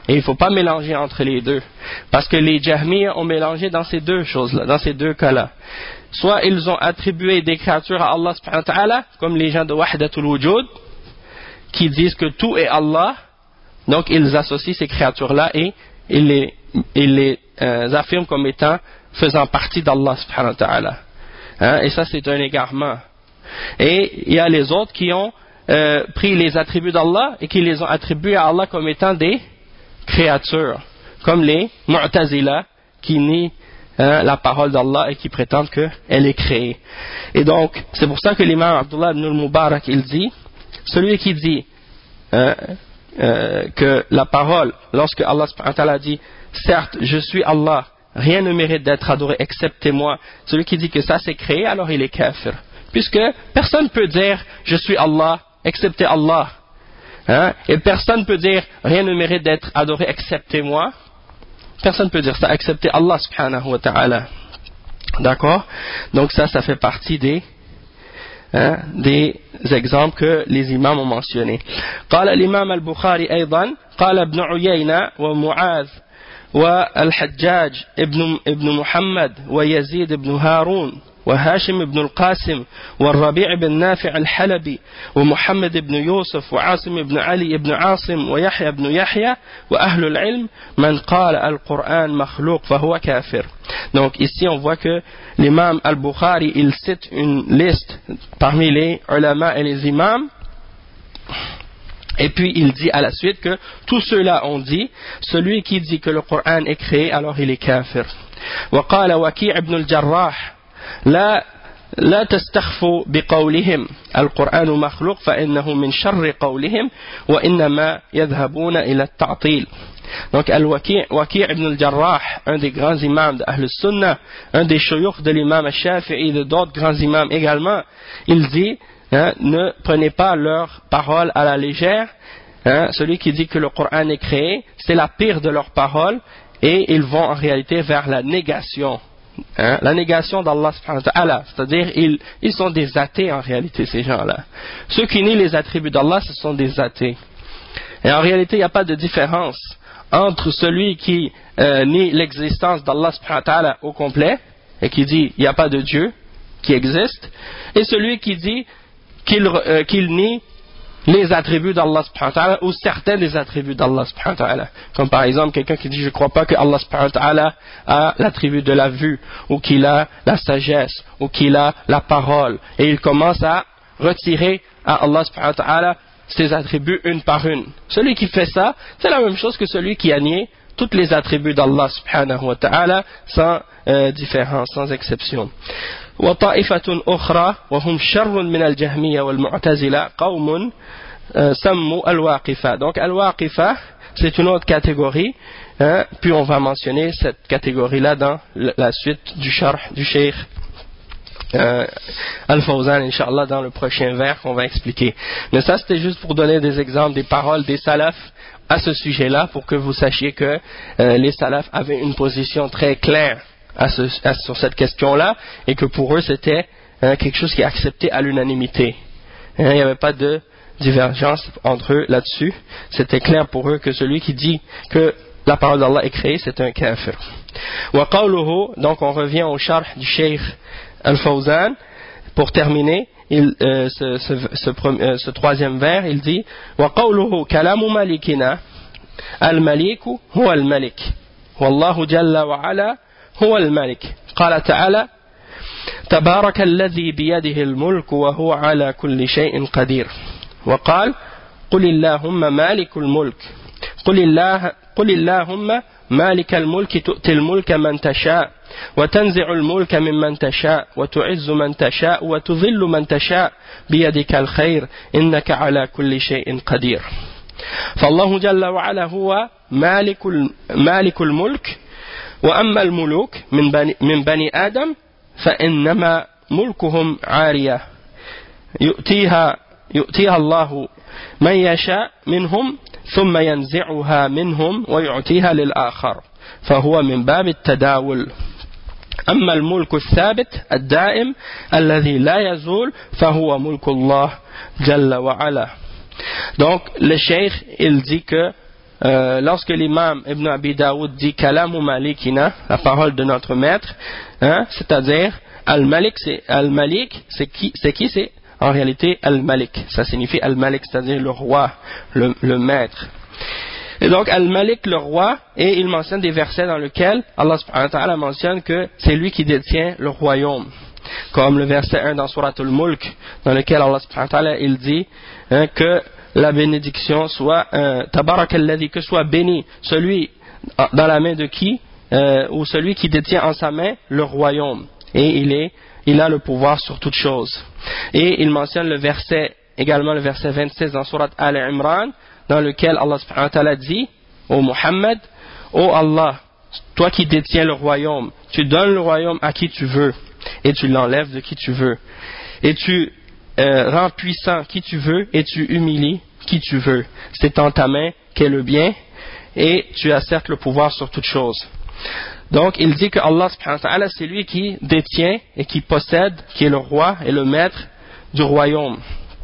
Speaker 1: Et il ne faut pas mélanger entre les deux. Parce que les Jahmiyyah ont mélangé dans ces deux choses-là, dans ces deux cas-là. Soit ils ont attribué des créatures à Allah subhanahu wa ta'ala, comme les gens de Wahdatul Wujud, qui disent que tout est Allah, donc ils associent ces créatures-là et ils les, ils les euh, affirment comme étant faisant partie d'Allah subhanahu wa ta'ala. Hein, et ça c'est un égarement. Et il y a les autres qui ont euh, pris les attributs d'Allah et qui les ont attribués à Allah comme étant des créatures, comme les Mu'tazila qui nient hein, la parole d'Allah et qui prétendent qu'elle est créée. Et donc c'est pour ça que l'imam Abdullah ibn al-Mubarak il dit, celui qui dit hein, euh, que la parole, lorsque Allah subhanahu wa ta'ala dit certes je suis Allah, rien ne mérite d'être adoré excepté moi, celui qui dit que ça c'est créé, alors il est kafir, puisque personne ne peut dire je suis Allah excepté Allah, hein? Et personne ne peut dire rien ne mérite d'être adoré excepté moi, personne ne peut dire ça excepté Allah subhanahu wa ta'ala. D'accord? Donc ça, ça fait partie des hein, des exemples que les imams ont mentionnés. قال الإمام البخاري أيضا قال ابن عيينة ومعاذ والحجاج ابن ابن محمد ويزيد بن هارون وهاشم بن القاسم والربيع بن نافع الحلبي ومحمد بن يوسف وعاصم بن علي بن عاصم ويحيى بن يحيى وأهل العلم من قال القرآن مخلوق فهو كافر. Donc ici on voit que l'imam al-Bukhari il cite une liste parmi les ulama et les imams. Et puis il dit à la suite que tous ceux-là ont dit, celui qui dit que le Coran est créé, alors il est kafir. وقال وكيع بن الجراح لا لا تستخفوا بقولهم القرآن مخلوق فإنه من شر قولهم وإنما يذهبون إلى التعطيل. Donc Al-Waki' Waki' ibn al-Jarrah, un des grands imams de Ahl Sunnah, un des shuyukh de l'imam al-Shafi'i et de d'autres grands imams également, il dit hein, ne prenez pas leurs paroles à la légère. Hein, celui qui dit que le Coran est créé, c'est la pire de leurs paroles et ils vont en réalité vers la négation. Hein, la négation d'Allah subhanahu wa ta'ala, c'est-à-dire ils, ils sont des athées en réalité ces gens-là. Ceux qui nient les attributs d'Allah, ce sont des athées. Et en réalité, il n'y a pas de différence entre celui qui euh, nie l'existence d'Allah subhanahu wa ta'ala au complet et qui dit il n'y a pas de Dieu qui existe, et celui qui dit qu'il, euh, qu'il nie les attributs d'Allah subhanahu wa ta'ala ou certains des attributs d'Allah subhanahu wa ta'ala, comme par exemple quelqu'un qui dit je ne crois pas que Allah subhanahu wa ta'ala a l'attribut de la vue ou qu'il a la sagesse ou qu'il a la parole, et il commence à retirer à Allah subhanahu wa ta'ala ses attributs une par une. Celui qui fait ça, c'est la même chose que celui qui a nié tous les attributs d'Allah subhanahu wa ta'ala sans euh, différence, sans exception. وطائفة أخرى وهم شر من الجهمية والمعتزلة قوم سموا الواقفة. Donc al-Waqifa, c'est une autre catégorie, hein, puis on va mentionner cette catégorie-là dans la suite du sharh du Cheikh Euh, Al-Fawzan, Inch'Allah, dans le prochain vers qu'on va expliquer. Mais ça, c'était juste pour donner des exemples des paroles des salafs à ce sujet-là, pour que vous sachiez que euh, les salafs avaient une position très claire à ce, à, sur cette question-là, et que pour eux, c'était hein, quelque chose qui est accepté à l'unanimité. Hein, il n'y avait pas de divergence entre eux là-dessus. C'était clair pour eux que celui qui dit que la parole d'Allah est créée, c'est un kafir. Wa qawluhu, donc on revient au sharh du Cheikh Al-Fawzan, pour terminer il, euh, ce, ce, ce, euh, ce troisième vers, il dit وَقَوْلُهُ كَلَامُ مَلِكِنَا الْمَلِكُ هُوَ الْمَلِكُ وَاللَّهُ جَلَّ وَعَلَى هُوَ الْمَلِكُ قال تعالى تبارك الذي بيده الملك وهو على كل شيء قدير وقال قل اللهم مالك الملك قل الله قل اللهم مالك الملك تؤتي الملك من تشاء وتنزع الملك ممن تشاء وتعز من تشاء وتذل من تشاء بيدك الخير إنك على كل شيء قدير. فالله جل وعلا هو مالك مالك الملك، وأما الملوك من بني, من بني آدم فإنما ملكهم عارية يؤتيها يؤتيها الله من يشاء منهم ثم ينزعها منهم ويعطيها للآخر فهو من باب التداول. أما الملك الثابت الدائم الذي لا يزول فهو ملك الله جل وعلا. Donc le cheikh il dit que euh, lorsque l'imam Ibn Abi Daoud dit Kalamu Malikina, la parole de notre maître, hein, c'est-à-dire Al-Malik, c'est Al-Malik, c'est qui, c'est qui, c'est en réalité Al-Malik. Ça signifie Al-Malik, c'est-à-dire le roi, le, le maître. Et donc Al-Malik, le roi, et il mentionne des versets dans lesquels Allah subhanahu wa ta'ala mentionne que c'est lui qui détient le royaume. Comme le verset un dans Surat Al-Mulk, dans lequel Allah subhanahu wa ta'ala il dit hein, que la bénédiction soit euh, Tabarak alladhi, que soit béni celui dans la main de qui euh, ou celui qui détient en sa main le royaume. Et il est, il a le pouvoir sur toute chose. Et il mentionne le verset, également le verset vingt-six dans Surat Al-Imran, dans lequel Allah subhanahu wa ta'ala dit ô Muhammad, ô Allah, toi qui détiens le royaume, tu donnes le royaume à qui tu veux et tu l'enlèves de qui tu veux, et tu euh, rends puissant qui tu veux et tu humilies qui tu veux. C'est en ta main qu'est le bien et tu as certes le pouvoir sur toute chose. Donc il dit que Allah subhanahu wa ta'ala c'est lui qui détient et qui possède, qui est le roi et le maître du royaume.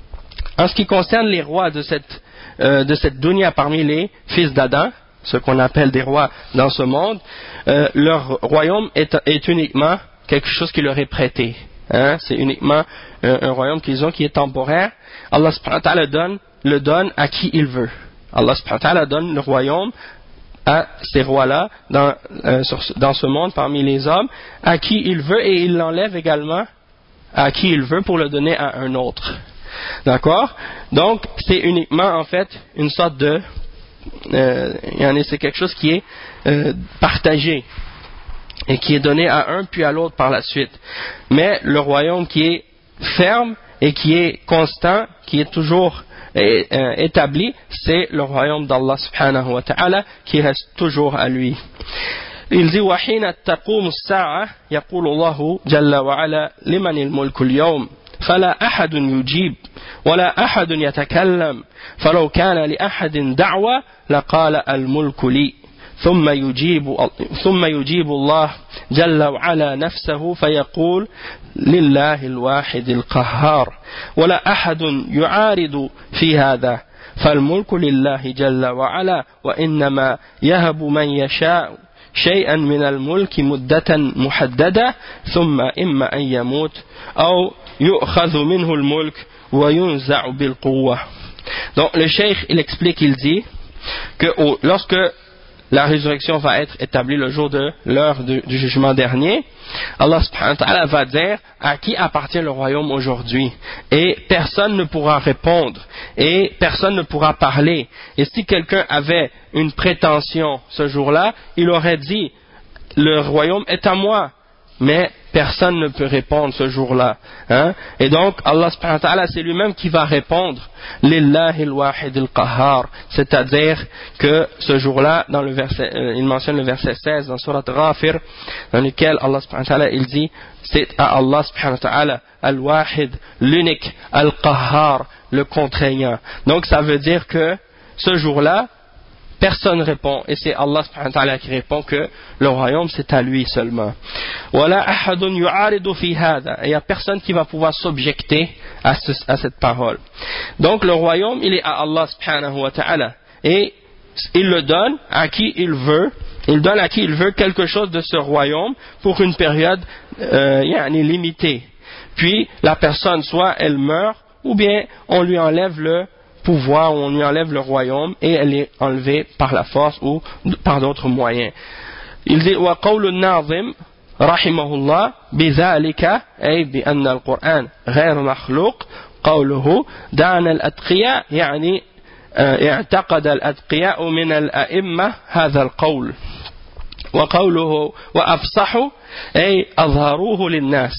Speaker 1: En ce qui concerne les rois de cette, euh, de cette dunya parmi les fils d'Adam, ce qu'on appelle des rois dans ce monde, euh, leur royaume est, est uniquement quelque chose qui leur est prêté. Hein? C'est uniquement un, un royaume qu'ils ont qui est temporaire. Allah subhanahu wa ta'ala donne, le donne à qui il veut. Allah subhanahu wa ta'ala donne le royaume à ces rois-là dans, euh, sur, dans ce monde parmi les hommes à qui il veut, et il l'enlève également à qui il veut pour le donner à un autre. D'accord? Donc c'est uniquement en fait une sorte de euh, c'est quelque chose qui est euh, partagé et qui est donné à un puis à l'autre par la suite. Mais le royaume qui est ferme et qui est constant, qui est toujours établi, c'est le royaume d'Allah subhanahu wa ta'ala qui reste toujours à lui. Il dit وحين تقوم الساعة يقول الله جل وعلا لمن الملك اليوم فلا أحد يجيب ولا أحد يتكلم فلو كان لأحد دعوة لقال الملك لي ثم يجيب ثم يجيب الله جل وعلا نفسه فيقول لله الواحد القهار ولا أحد يعارض في هذا فالملك لله جل وعلا وإنما يهب من يشاء شيئا من الملك مدة محددة ثم إما أن يموت أو يؤخذ منه الملك وينزع بالقوة. Donc le cheikh il explique, il dit que oh, lorsque la résurrection va être établie le jour de l'heure du, du jugement dernier, Allah subhanahu wa ta'ala va dire à qui appartient le royaume aujourd'hui, et personne ne pourra répondre et personne ne pourra parler. Et si quelqu'un avait une prétention ce jour-là, il aurait dit le royaume est à moi, mais personne ne peut répondre ce jour-là. Hein? Et donc, Allah subhanahu wa ta'ala, c'est lui-même qui va répondre Lillahi al-wahid al-qahhar, c'est-à-dire que ce jour-là, dans le verset, euh, il mentionne le verset seize dans Surat Ghafir, dans lequel Allah subhanahu wa ta'ala, il dit, c'est à Allah subhanahu wa ta'ala, al-wahid, l'unique, al-qahhar, le contraignant. Donc, ça veut dire que ce jour-là, personne répond, et c'est Allah subhanahu wa ta'ala qui répond que le royaume c'est à lui seulement. Wala ahadun yu'aridu fi hada, et il n'y a personne qui va pouvoir s'objecter à, ce, à cette parole. Donc le royaume il est à Allah subhanahu wa ta'ala, et il le donne à qui il veut, il donne à qui il veut quelque chose de ce royaume pour une période euh, yani limitée. Puis la personne soit elle meurt, ou bien on lui enlève le pouvoir, on lui enlève le royaume et elle est enlevée par la force ou par d'autres moyens. Il dit وقول الناظم رحمه الله بذلك أي بأن القرآن غير مخلوق قوله دعنا الأتقياء يعني اعتقد الأتقياء من الأئمة هذا القول وقوله وأفصحوا أي أظهروه للناس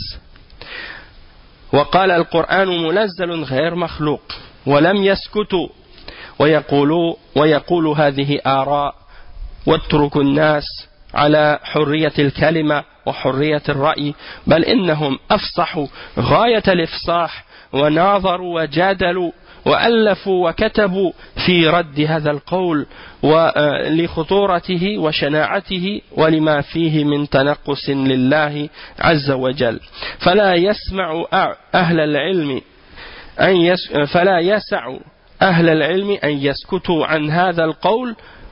Speaker 1: وقال القرآن منزل غير مخلوق ولم يسكتوا ويقولوا ويقول هذه آراء واتركوا الناس على حرية الكلمة وحرية الرأي بل إنهم أفصحوا غاية الإفصاح وناظروا وجادلوا وألفوا وكتبوا في رد هذا القول لخطورته وشناعته ولما فيه من تنقص لله عز وجل فلا يسمع أهل العلم أن يس فلا يسع أهل العلم أن يسكتوا عن هذا القول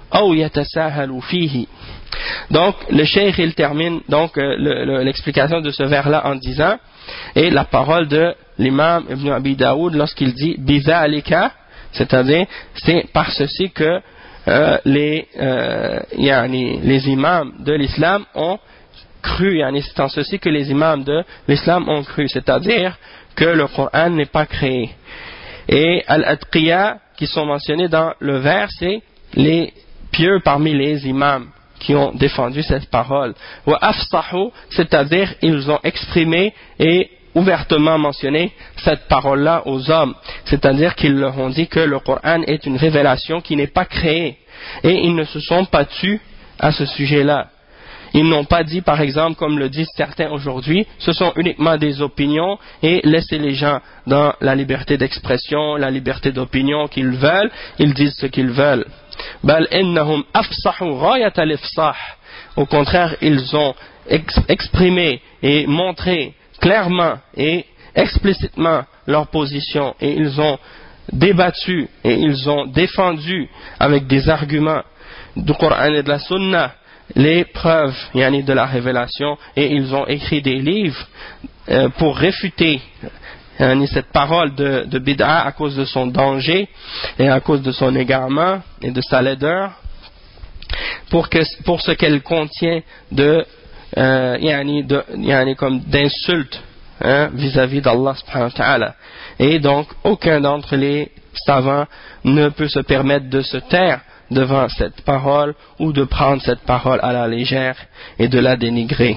Speaker 1: أو يتساهل فيه. Donc le cheikh il termine donc euh, le, le, l'explication de ce vers là en disant, et la parole de l'imam Ibn Abi Daoud lorsqu'il dit bidhalika, c'est-à-dire c'est par ceci que euh, les euh, yani, les imams de l'islam ont cru, yani, c'est en ceci que les imams de l'islam ont cru, c'est-à-dire que le Coran n'est pas créé. Et al-atqiya qui sont mentionnés dans le vers, c'est les pieux parmi les imams qui ont défendu cette parole. Wa afsahu, c'est-à-dire ils ont exprimé et ouvertement mentionné cette parole-là aux hommes, c'est-à-dire qu'ils leur ont dit que le Coran est une révélation qui n'est pas créée, et ils ne se sont pas tus à ce sujet-là. Ils n'ont pas dit, par exemple, comme le disent certains aujourd'hui, ce sont uniquement des opinions et laissez les gens dans la liberté d'expression, la liberté d'opinion qu'ils veulent, ils disent ce qu'ils veulent. Bal innahum afsahu ghayat al-ifsah. Au contraire, ils ont ex- exprimé et montré clairement et explicitement leur position, et ils ont débattu et ils ont défendu avec des arguments du Coran et de la Sunna les preuves yani, de la révélation, et ils ont écrit des livres euh, pour réfuter yani, cette parole de, de bid'a à cause de son danger et à cause de son égarement et de sa laideur, pour, que, pour ce qu'elle contient de, euh, yani, de yani, comme d'insultes hein, vis-à-vis d'Allah subhanahu wa ta'ala. Et donc aucun d'entre les savants ne peut se permettre de se taire devant cette parole ou de prendre cette parole à la légère et de la dénigrer.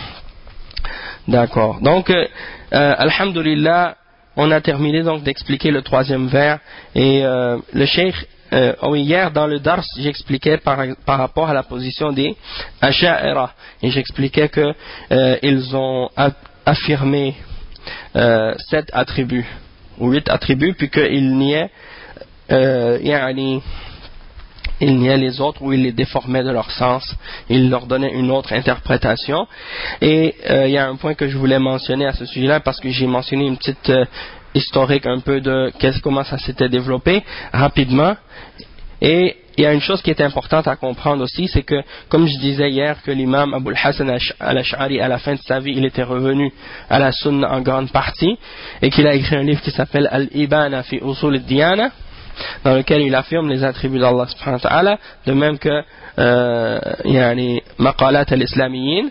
Speaker 1: D'accord. Donc, euh, euh, alhamdulillah, on a terminé donc d'expliquer le troisième vers, et euh, le cheikh, euh, oh, hier dans le dars, j'expliquais par, par rapport à la position des Asha'ira, et j'expliquais que euh, ils ont a, affirmé euh, sept attributs ou huit attributs, puis qu'il n'y ait euh, yani, il niait les autres ou il les déformait de leur sens, il leur donnait une autre interprétation. Et euh, il y a un point que je voulais mentionner à ce sujet-là, parce que j'ai mentionné une petite euh, historique un peu de qu'est-ce, comment ça s'était développé rapidement. Et il y a une chose qui est importante à comprendre aussi, c'est que, comme je disais hier, que l'imam Abul Hassan al-Ash'ari, à la fin de sa vie, il était revenu à la sunna en grande partie, et qu'il a écrit un livre qui s'appelle Al-Ibana fi Usul al-Diyana, dans lequel il affirme les attributs d'Allah subhanahu wa ta'ala, de même que euh, yani, maqalat al-islamiyin.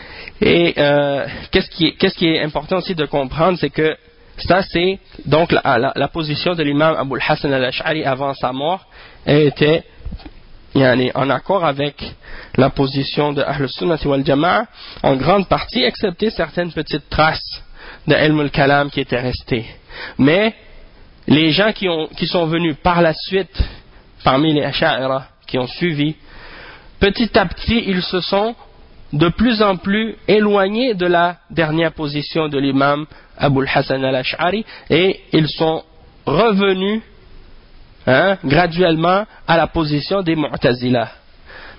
Speaker 1: Et euh, qu'est-ce, qui est, qu'est-ce qui est important aussi de comprendre, c'est que ça c'est donc la, la, la position de l'imam Abul Hassan al-Ash'ari avant sa mort, elle était yani, en accord avec la position de Ahl Sunnah wal Jama'a en grande partie, excepté certaines petites traces de Ilm al-Kalam qui étaient restées. Mais les gens qui, ont, qui sont venus par la suite, parmi les Asha'ira, qui ont suivi, petit à petit, ils se sont de plus en plus éloignés de la dernière position de l'imam Abul Hassan al-Ash'ari, et ils sont revenus hein, graduellement à la position des Mu'tazila. D'accord ?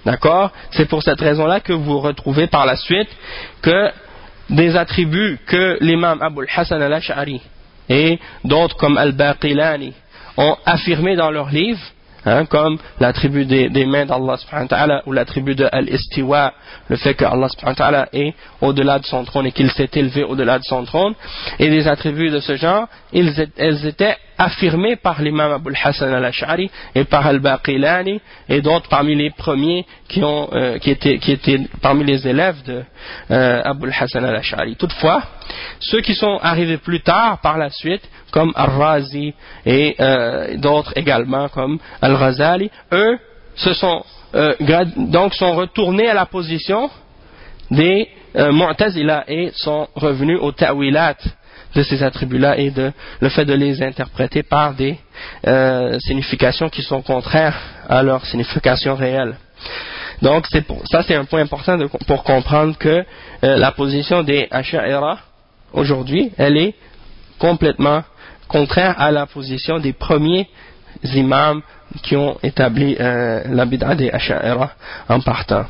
Speaker 1: C'est pour cette raison-là que vous retrouvez par la suite que des attributs que l'imam Abul Hassan al-Ash'ari et d'autres comme Al-Baqilani ont affirmé dans leurs livres, hein, comme l'attribut des, des mains d'Allah subhanahu wa ta'ala, ou l'attribut de Al-Istiwa, le fait que Allah subhanahu wa ta'ala est au-delà de son trône et qu'il s'est élevé au-delà de son trône, et des attributs de ce genre, ils, elles étaient affirmés par l'imam Abul Hassan al-Ash'ari et par Al-Baqilani et d'autres parmi les premiers qui, ont, euh, qui, étaient, qui étaient parmi les élèves de euh, Abul Hassan al-Ash'ari. Toutefois, ceux qui sont arrivés plus tard par la suite, comme Al-Razi et euh, d'autres également comme Al-Ghazali, eux se sont euh, donc sont retournés à la position des euh, Mu'tazila et sont revenus au ta'wilat de ces attributs-là et de le fait de les interpréter par des euh, significations qui sont contraires à leur signification réelle. Donc c'est pour, ça c'est un point important de, pour comprendre que euh, la position des Asha'ira aujourd'hui, elle est complètement contraire à la position des premiers imams qui ont établi euh, la bid'a des Asha'ira en partant.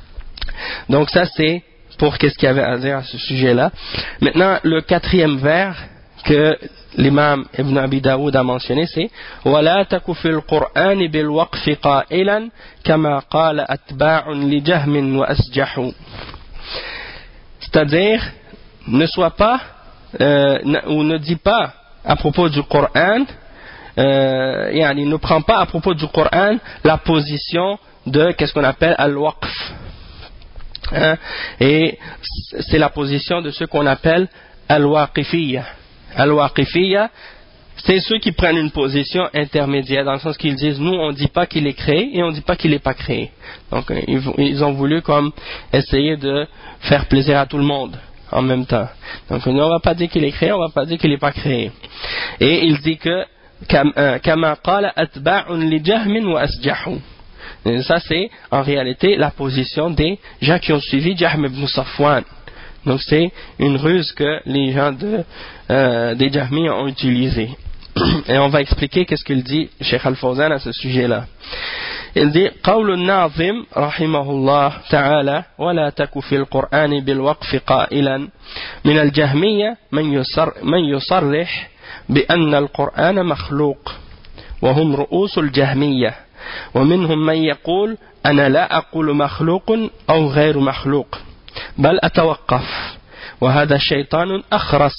Speaker 1: Donc ça c'est pour qu'est-ce qu'il y avait à dire à ce sujet-là. Maintenant, le quatrième vers que l'imam Ibn Abi Daoud a mentionné, c'est وَلَا تَكُ فِي الْقُرْآنِ بِالْوَقْفِ قَائِلًا كَمَا قَالَ أَتْبَاعٌ لِجَهْمٍ وَأَسْجَحُ. C'est-à-dire, ne sois pas, euh, ou ne dis pas à propos du Coran, euh, yani, ne prends pas à propos du Coran la position de qu'est-ce qu'on appelle al-waqf. Hein? Et c'est la position de ceux qu'on appelle al-waqifiyya. Al-waqifiyya, c'est ceux qui prennent une position intermédiaire, dans le sens qu'ils disent, nous on ne dit pas qu'il est créé et on ne dit pas qu'il n'est pas créé. Donc ils ont voulu comme essayer de faire plaisir à tout le monde en même temps. Donc on ne va pas dire qu'il est créé, on ne va pas dire qu'il n'est pas créé. Et il dit que كما قال أتباع لجهم وأسجحوا. Et ça c'est en réalité la position des gens qui ont suivi Jahm ibn Safwan. Donc c'est une ruse que les gens de, euh, des Jahmi ont utilisée. Et on va expliquer qu'est-ce qu'il dit Cheikh Al-Fawzan à ce sujet-là. Il dit قول الناظم رحمه الله تعالى ولا تك في القرآن بالوقف قائلا من الجهمية من يصر من يصرح بأن القرآن مخلوق وهم رؤوس الجهمية ومنهم من يقول أنا لا أقول مخلوق أو غير مخلوق بل أتوقف وهذا شيطان أخرس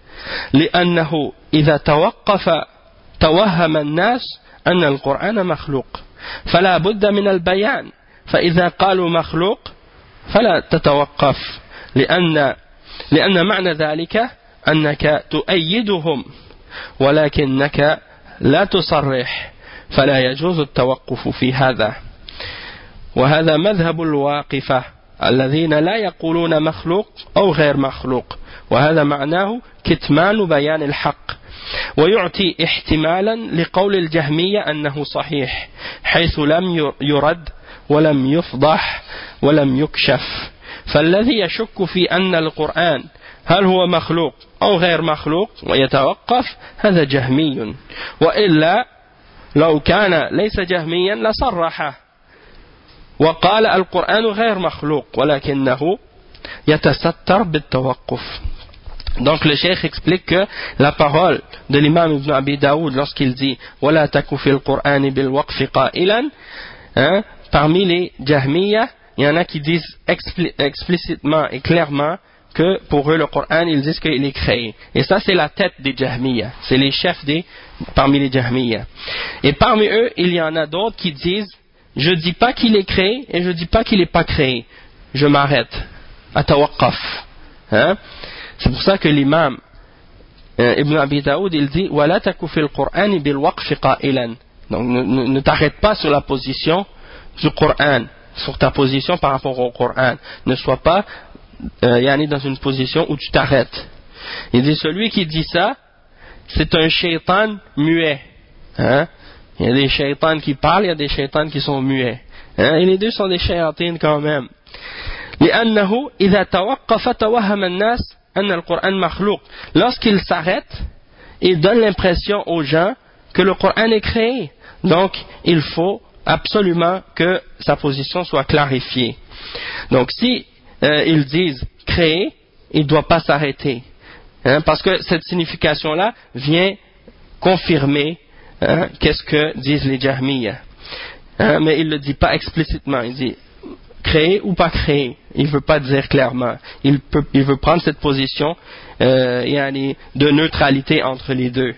Speaker 1: لأنه إذا توقف توهم الناس أن القرآن مخلوق فلا بد من البيان فإذا قالوا مخلوق فلا تتوقف لأن لأن معنى ذلك أنك تؤيدهم ولكنك لا تصرح فلا يجوز التوقف في هذا وهذا مذهب الواقفة الذين لا يقولون مخلوق أو غير مخلوق وهذا معناه كتمان بيان الحق ويعطي احتمالا لقول الجهمية أنه صحيح حيث لم يرد ولم يفضح ولم يكشف فالذي يشك في أن القرآن هل هو مخلوق أو غير مخلوق ويتوقف هذا جهمي وإلا لو كان ليس جهميا لصرحه وقال القرآن غير مخلوق ولكنه يتستر بالتوقف. Donc le cheikh explique que la parole de l'imam Ibn Abi Daoud lorsqu'il dit وَلَا تَكُ فِي الْقُرْآنِ بِالْوَقْفِ قَائِلًا, hein, parmi les Jahmiya, il y en a qui disent expli- explicitement et clairement que pour eux le Coran, ils disent qu'il est créé. Et ça c'est la tête des Jahmiya, c'est les chefs des, parmi les Jahmiya. Et parmi eux, il y en a d'autres qui disent je dis pas qu'il est créé et je dis pas qu'il n'est pas créé. Je m'arrête. Atawaqqaf. Hein? C'est pour ça que l'imam euh, Ibn Abi Daoud il dit وَلَا تَكُ فِي الْقُرْآنِ بِالْوَقْفِ قَائِلًا. Donc ne, ne, ne t'arrête pas sur la position du Coran, sur ta position par rapport au Coran. Ne sois pas euh, yani dans une position où tu t'arrêtes. Il dit celui qui dit ça, c'est un shaitan muet. Hein? Il y a des shaitans qui parlent, il y a des shaitans qui sont muets. Hein? Et les deux sont des shaitans quand même. لأنه إذا توقف توهم الناس أن القرآن مخلوق. Lorsqu'il s'arrête, il donne l'impression aux gens que le Coran est créé. Donc, il faut absolument que sa position soit clarifiée. Donc, si euh, ils disent créé, il ne doit pas s'arrêter. Hein? Parce que cette signification-là vient confirmer hein, qu'est-ce que disent les Jahmiya. Hein? Mais il ne le dit pas explicitement. Il dit créé ou pas créé, il ne veut pas dire clairement. Il, peut, il veut prendre cette position euh, yani, de neutralité entre les deux.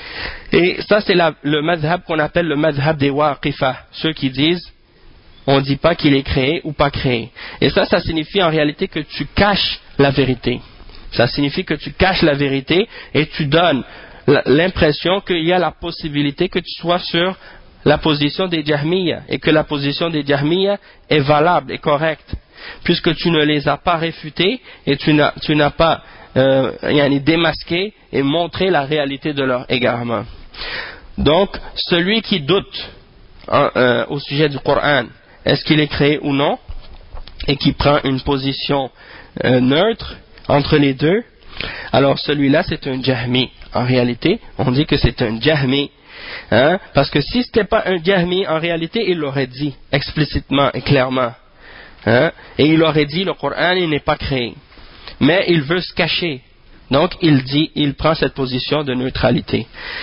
Speaker 1: Et ça, c'est la, le madhab qu'on appelle le madhab des waqifa, ceux qui disent on ne dit pas qu'il est créé ou pas créé. Et ça, ça signifie en réalité que tu caches la vérité. Ça signifie que tu caches la vérité et tu donnes l'impression qu'il y a la possibilité que tu sois sur la position des Jahmiya et que la position des Jahmiya est valable et correcte puisque tu ne les as pas réfutés et tu n'as, tu n'as pas euh, yani démasqué et montré la réalité de leur égarement. Donc celui qui doute hein, euh, au sujet du Coran, est-ce qu'il est créé ou non, et qui prend une position euh, neutre entre les deux, alors celui-là c'est un Jahmi. En réalité on dit que c'est un Jahmi. Hein? Parce que si ce n'était pas un Jahmi, en réalité, il l'aurait dit explicitement et clairement. Hein? Et il aurait dit le Coran il n'est pas créé. Mais il veut se cacher Donc il dit, il prend cette position de neutralité.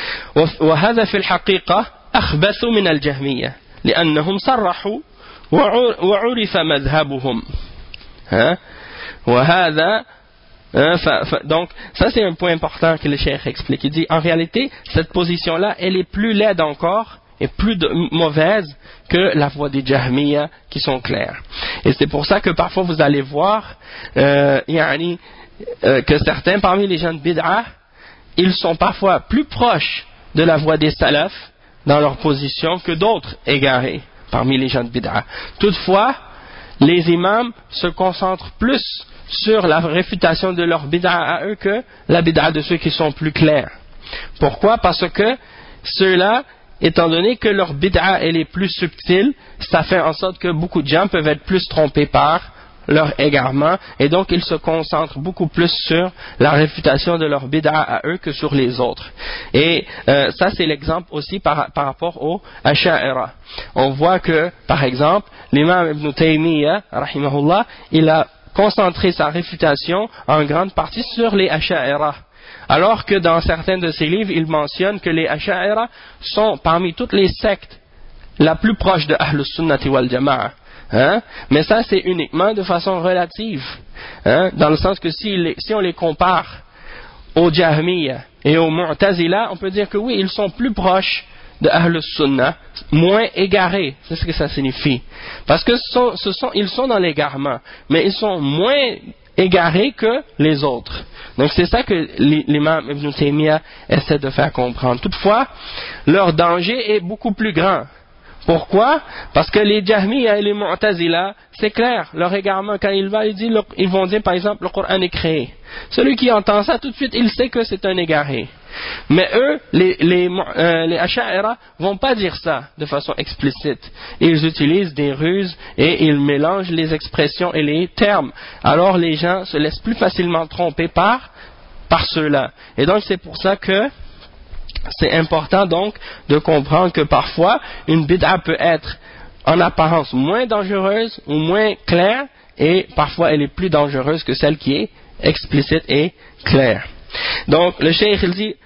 Speaker 1: وهذا في الحقيقة أخبث من الجهمية لأنهم صرحوا وعرف مذهبهم. Hein? وهذا donc ça c'est un point important que le cheikh explique. Il dit en réalité cette position là elle est plus laide encore et plus de, mauvaise que la voix des Jahmiya qui sont claires. Et c'est pour ça que parfois vous allez voir euh, yani, euh, que certains parmi les gens de Bid'ah ils sont parfois plus proches de la voix des Salafs dans leur position que d'autres égarés parmi les gens de Bid'ah. Toutefois, les imams se concentrent plus sur la réfutation de leur Bid'ah à eux que la Bid'ah de ceux qui sont plus clairs. Pourquoi? Parce que ceux-là, étant donné que leur Bid'ah elle est plus subtile, ça fait en sorte que beaucoup de gens peuvent être plus trompés par leur égarement, et donc ils se concentrent beaucoup plus sur la réfutation de leur bid'a à eux que sur les autres. Et euh, ça c'est l'exemple aussi par, par rapport aux Asha'ira. On voit que, par exemple, l'imam Ibn Taymiyyah, rahimahullah, il a concentré sa réfutation en grande partie sur les Asha'ira. Alors que dans certains de ses livres, il mentionne que les Asha'ira sont parmi toutes les sectes la plus proche de Ahlus Sunnati wal Jama'a. Hein? Mais ça c'est uniquement de façon relative, hein? Dans le sens que si, les, si on les compare aux Jahmiya et aux Mu'tazila, on peut dire que oui, ils sont plus proches de Ahlus Sunnah, moins égarés, c'est ce que ça signifie. Parce que ce sont, ce sont, ils sont dans l'égarement, mais ils sont moins égarés que les autres. Donc c'est ça que l'imam Ibn Taymiyyah essaie de faire comprendre. Toutefois, leur danger est beaucoup plus grand. Pourquoi? Parce que les Jahmiya et les Mu'tazila, c'est clair, leur égarement, quand il va, ils, disent, ils vont dire par exemple le Coran est créé. Celui qui entend ça tout de suite, il sait que c'est un égaré. Mais eux, les, les, euh, les Asha'ira, vont pas dire ça de façon explicite. Ils utilisent des ruses et ils mélangent les expressions et les termes. Alors les gens se laissent plus facilement tromper par, par ceux-là. Et donc c'est pour ça que c'est important donc de comprendre que parfois une bid'a peut être en apparence moins dangereuse ou moins claire et parfois elle est plus dangereuse que celle qui est explicite et claire. Donc le cheikh il dit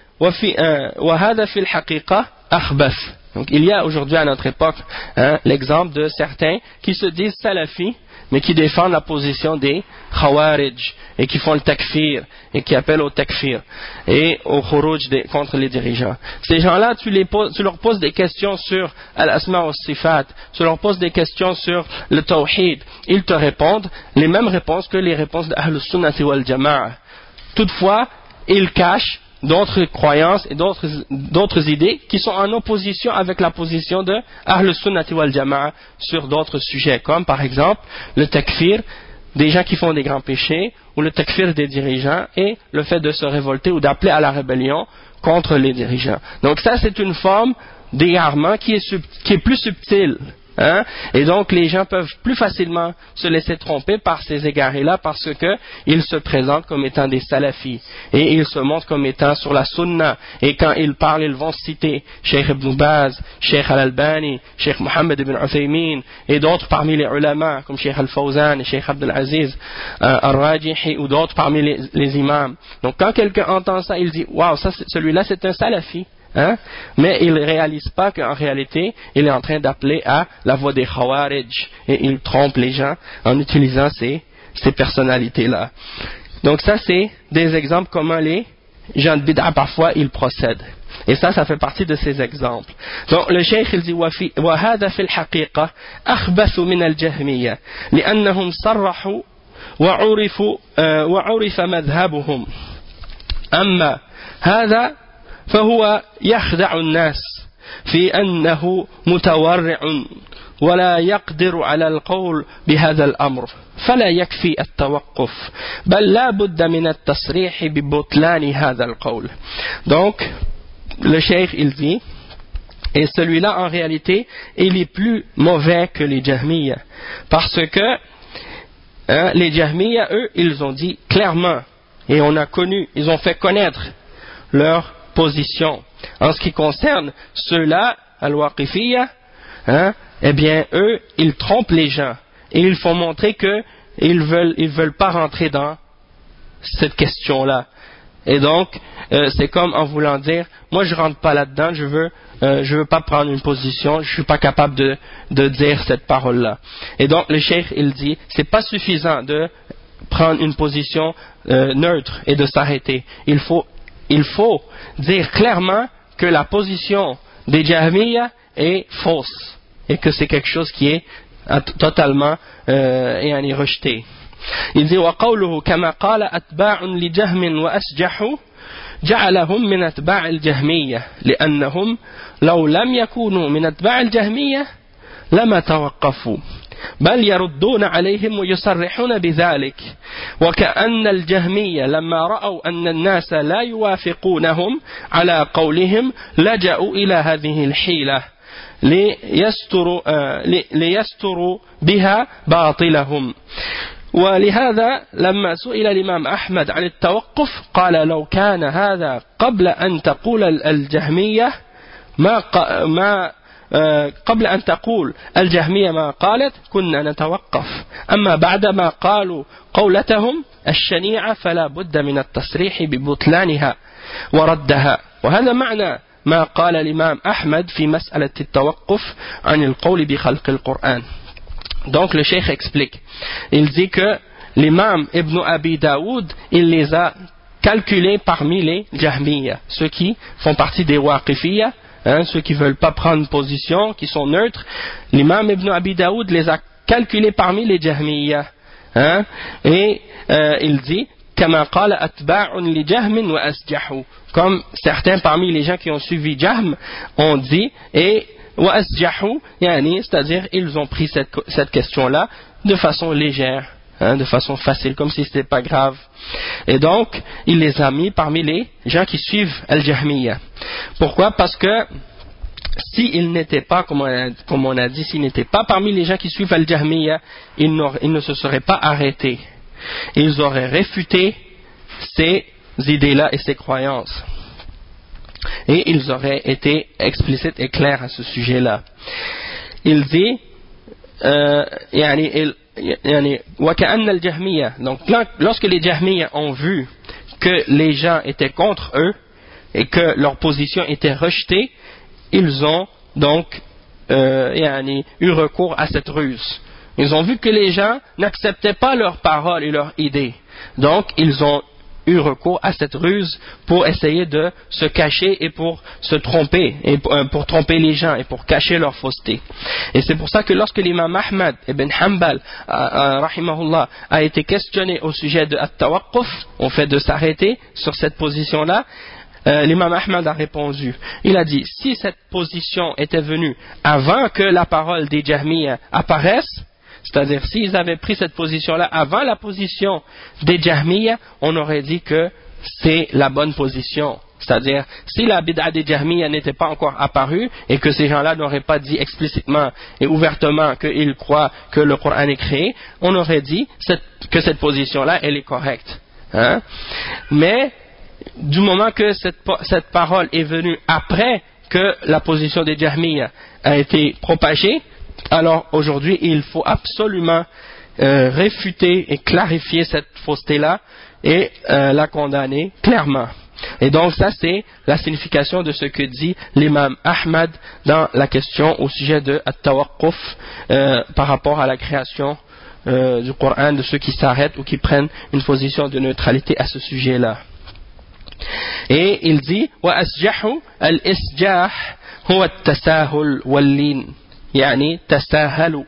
Speaker 1: وَهَذَا فِي الْحَقِيقَةِ أَخْبَث. Donc il y a aujourd'hui à notre époque hein, l'exemple de certains qui se disent salafis mais qui défendent la position des Khawarij et qui font le takfir et qui appellent au takfir et au khuruj des, contre les dirigeants. Ces gens-là, tu, les poses, tu leur poses des questions sur al-asma wa sifat, tu leur poses des questions sur le tawhid, ils te répondent les mêmes réponses que les réponses d'Ahlus Sunnati wal Jama'a. Toutefois, ils cachent d'autres croyances et d'autres, d'autres idées qui sont en opposition avec la position de Ahlus Sunnati wal Jama'a sur d'autres sujets, comme par exemple le takfir des gens qui font des grands péchés ou le takfir des dirigeants et le fait de se révolter ou d'appeler à la rébellion contre les dirigeants. Donc ça c'est une forme d'égarement qui est, sub, qui est plus subtile. Hein? Et donc les gens peuvent plus facilement se laisser tromper par ces égarés-là parce que ils se présentent comme étant des salafis et ils se montrent comme étant sur la sunna et quand ils parlent ils vont citer Cheikh Ibn Baz, Cheikh Al-Albani, Cheikh Mohammed Ibn Uthaymin et d'autres parmi les ulama comme Cheikh Al-Fawzan et Cheikh Abdul Aziz euh, Al-Rajihi ou d'autres parmi les, les imams. Donc quand quelqu'un entend ça il dit waouh, ça, celui-là c'est un salafi. Hein? Mais il ne réalise pas qu'en réalité il est en train d'appeler à la voix des Khawarij et il trompe les gens en utilisant ces, ces personnalités-là. Donc ça c'est des exemples comment les gens de bid'a parfois ils procèdent. Et ça, ça fait partie de ces exemples. Donc le cheikh il dit وَهَذَا فِي الْحَقِيقَةِ أَخْبَثُ مِنَ الْجَهْمِيَّةِ لِأَنَّهُمْ صَرَّحُوا وَعُرِفَ مَذْهَبُهُمْ أَمَّا هذا فهو يخدع الناس في أنه متورع ولا يقدر على القول بهذا الأمر فلا يكفي التوقف بل لا بد من التصريح ببطلان هذا القول. Donc le cheikh il dit et celui-là en réalité il est plus mauvais que les Jahmiya parce que hein, les Jahmiya eux ils ont dit clairement et on a connu, ils ont fait connaître leur position. En ce qui concerne ceux-là, al-Waqifiyya, hein, eh bien, eux, ils trompent les gens. Et ils font montrer qu'ils veulent, ils veulent pas rentrer dans cette question-là. Et donc, euh, c'est comme en voulant dire, moi je rentre pas là-dedans, je veux, euh, je veux pas prendre une position, je suis pas capable de, de dire cette parole-là. Et donc le cheikh il dit, c'est pas suffisant de prendre une position euh, neutre et de s'arrêter. Il faut, il faut dire clairement que la position des Jahmiyyah est fausse et que c'est quelque chose qui est totalement euh, rejeté. Il dit وقوله كما قال أتباع لجهم وأسجح جعلهم من أتباع الجهمية لأنهم لو لم يكونوا من أتباع الجهمية لما توقفوا بل يردون عليهم ويصرحون بذلك وكأن الجهمية لما رأوا أن الناس لا يوافقونهم على قولهم لجأوا إلى هذه الحيلة ليستروا, ليستروا بها باطلهم. ولهذا لما سئل الإمام أحمد عن التوقف قال لو كان هذا قبل أن تقول الجهمية ما ما قبل أن تقول الجهمية ما قالت كنا نتوقف أما بعدما قالوا قولتهم الشنيعة فلا بد من التصريح ببطلانها وردها. وهذا معنى ما قال الإمام أحمد في مسألة التوقف عن القول بخلق القرآن. Donc le cheikh explique, il dit que l'imam Ibn Abi Daoud, il les a calculés parmi les Jahmiyyah, ceux qui font partie des Waqifiyya, hein, ceux qui ne veulent pas prendre position, qui sont neutres. L'imam Ibn Abi Daoud les a calculés parmi les Jahmiyyah, hein, et euh, il dit كما قال أتباع لجهم وأسجحوا, comme certains parmi les gens qui ont suivi Jahm ont dit, et وأسجحوا, yani, c'est-à-dire ils ont pris cette, cette question-là de façon légère, hein, de façon facile, comme si c'était pas grave. Et donc, il les a mis parmi les gens qui suivent Al-Jahmiyyah. Pourquoi? Parce que s'ils n'étaient pas, comme on a, comme on a dit, s'ils n'étaient pas parmi les gens qui suivent Al-Jahmiyyah, ils, ils ne se seraient pas arrêtés. Ils auraient réfuté ces idées-là et ces croyances. Et ils auraient été explicites et clairs à ce sujet-là. Il dit, euh, yani, yani, وَكَأَنَّ الْجَهْمِيَّةِ, donc lorsque les Jahmiyyah ont vu que les gens étaient contre eux et que leur position était rejetée, ils ont donc euh, yani, eu recours à cette ruse. Ils ont vu que les gens n'acceptaient pas leurs paroles et leurs idées. Donc, ils ont eu recours à cette ruse pour essayer de se cacher et pour se tromper, et pour tromper les gens et pour cacher leur fausseté. Et c'est pour ça que lorsque l'imam Ahmad ibn Hanbal, rahimahullah, a été questionné au sujet de at-tawaqquf, au fait de s'arrêter sur cette position-là, Euh, l'imam Ahmad a répondu, il a dit, si cette position était venue avant que la parole des Jahmiyyah apparaisse, c'est-à-dire s'ils avaient pris cette position-là avant la position des Jahmiyyah, on aurait dit que c'est la bonne position. C'est-à-dire, si la bid'a des Jahmiyyah n'était pas encore apparue et que ces gens-là n'auraient pas dit explicitement et ouvertement qu'ils croient que le Coran est créé, on aurait dit cette, que cette position-là, elle est correcte. Hein? Mais du moment que cette, cette parole est venue après que la position des Jahmiyyah a été propagée, alors aujourd'hui il faut absolument euh, réfuter et clarifier cette fausseté-là et euh, la condamner clairement. Et donc ça c'est la signification de ce que dit l'imam Ahmad dans la question au sujet de at-tawaqquf euh, par rapport à la création euh, du Coran, de ceux qui s'arrêtent ou qui prennent une position de neutralité à ce sujet-là. Et il dit وأسجح الإسجاح هو التساهل واللين يعني تساهلوا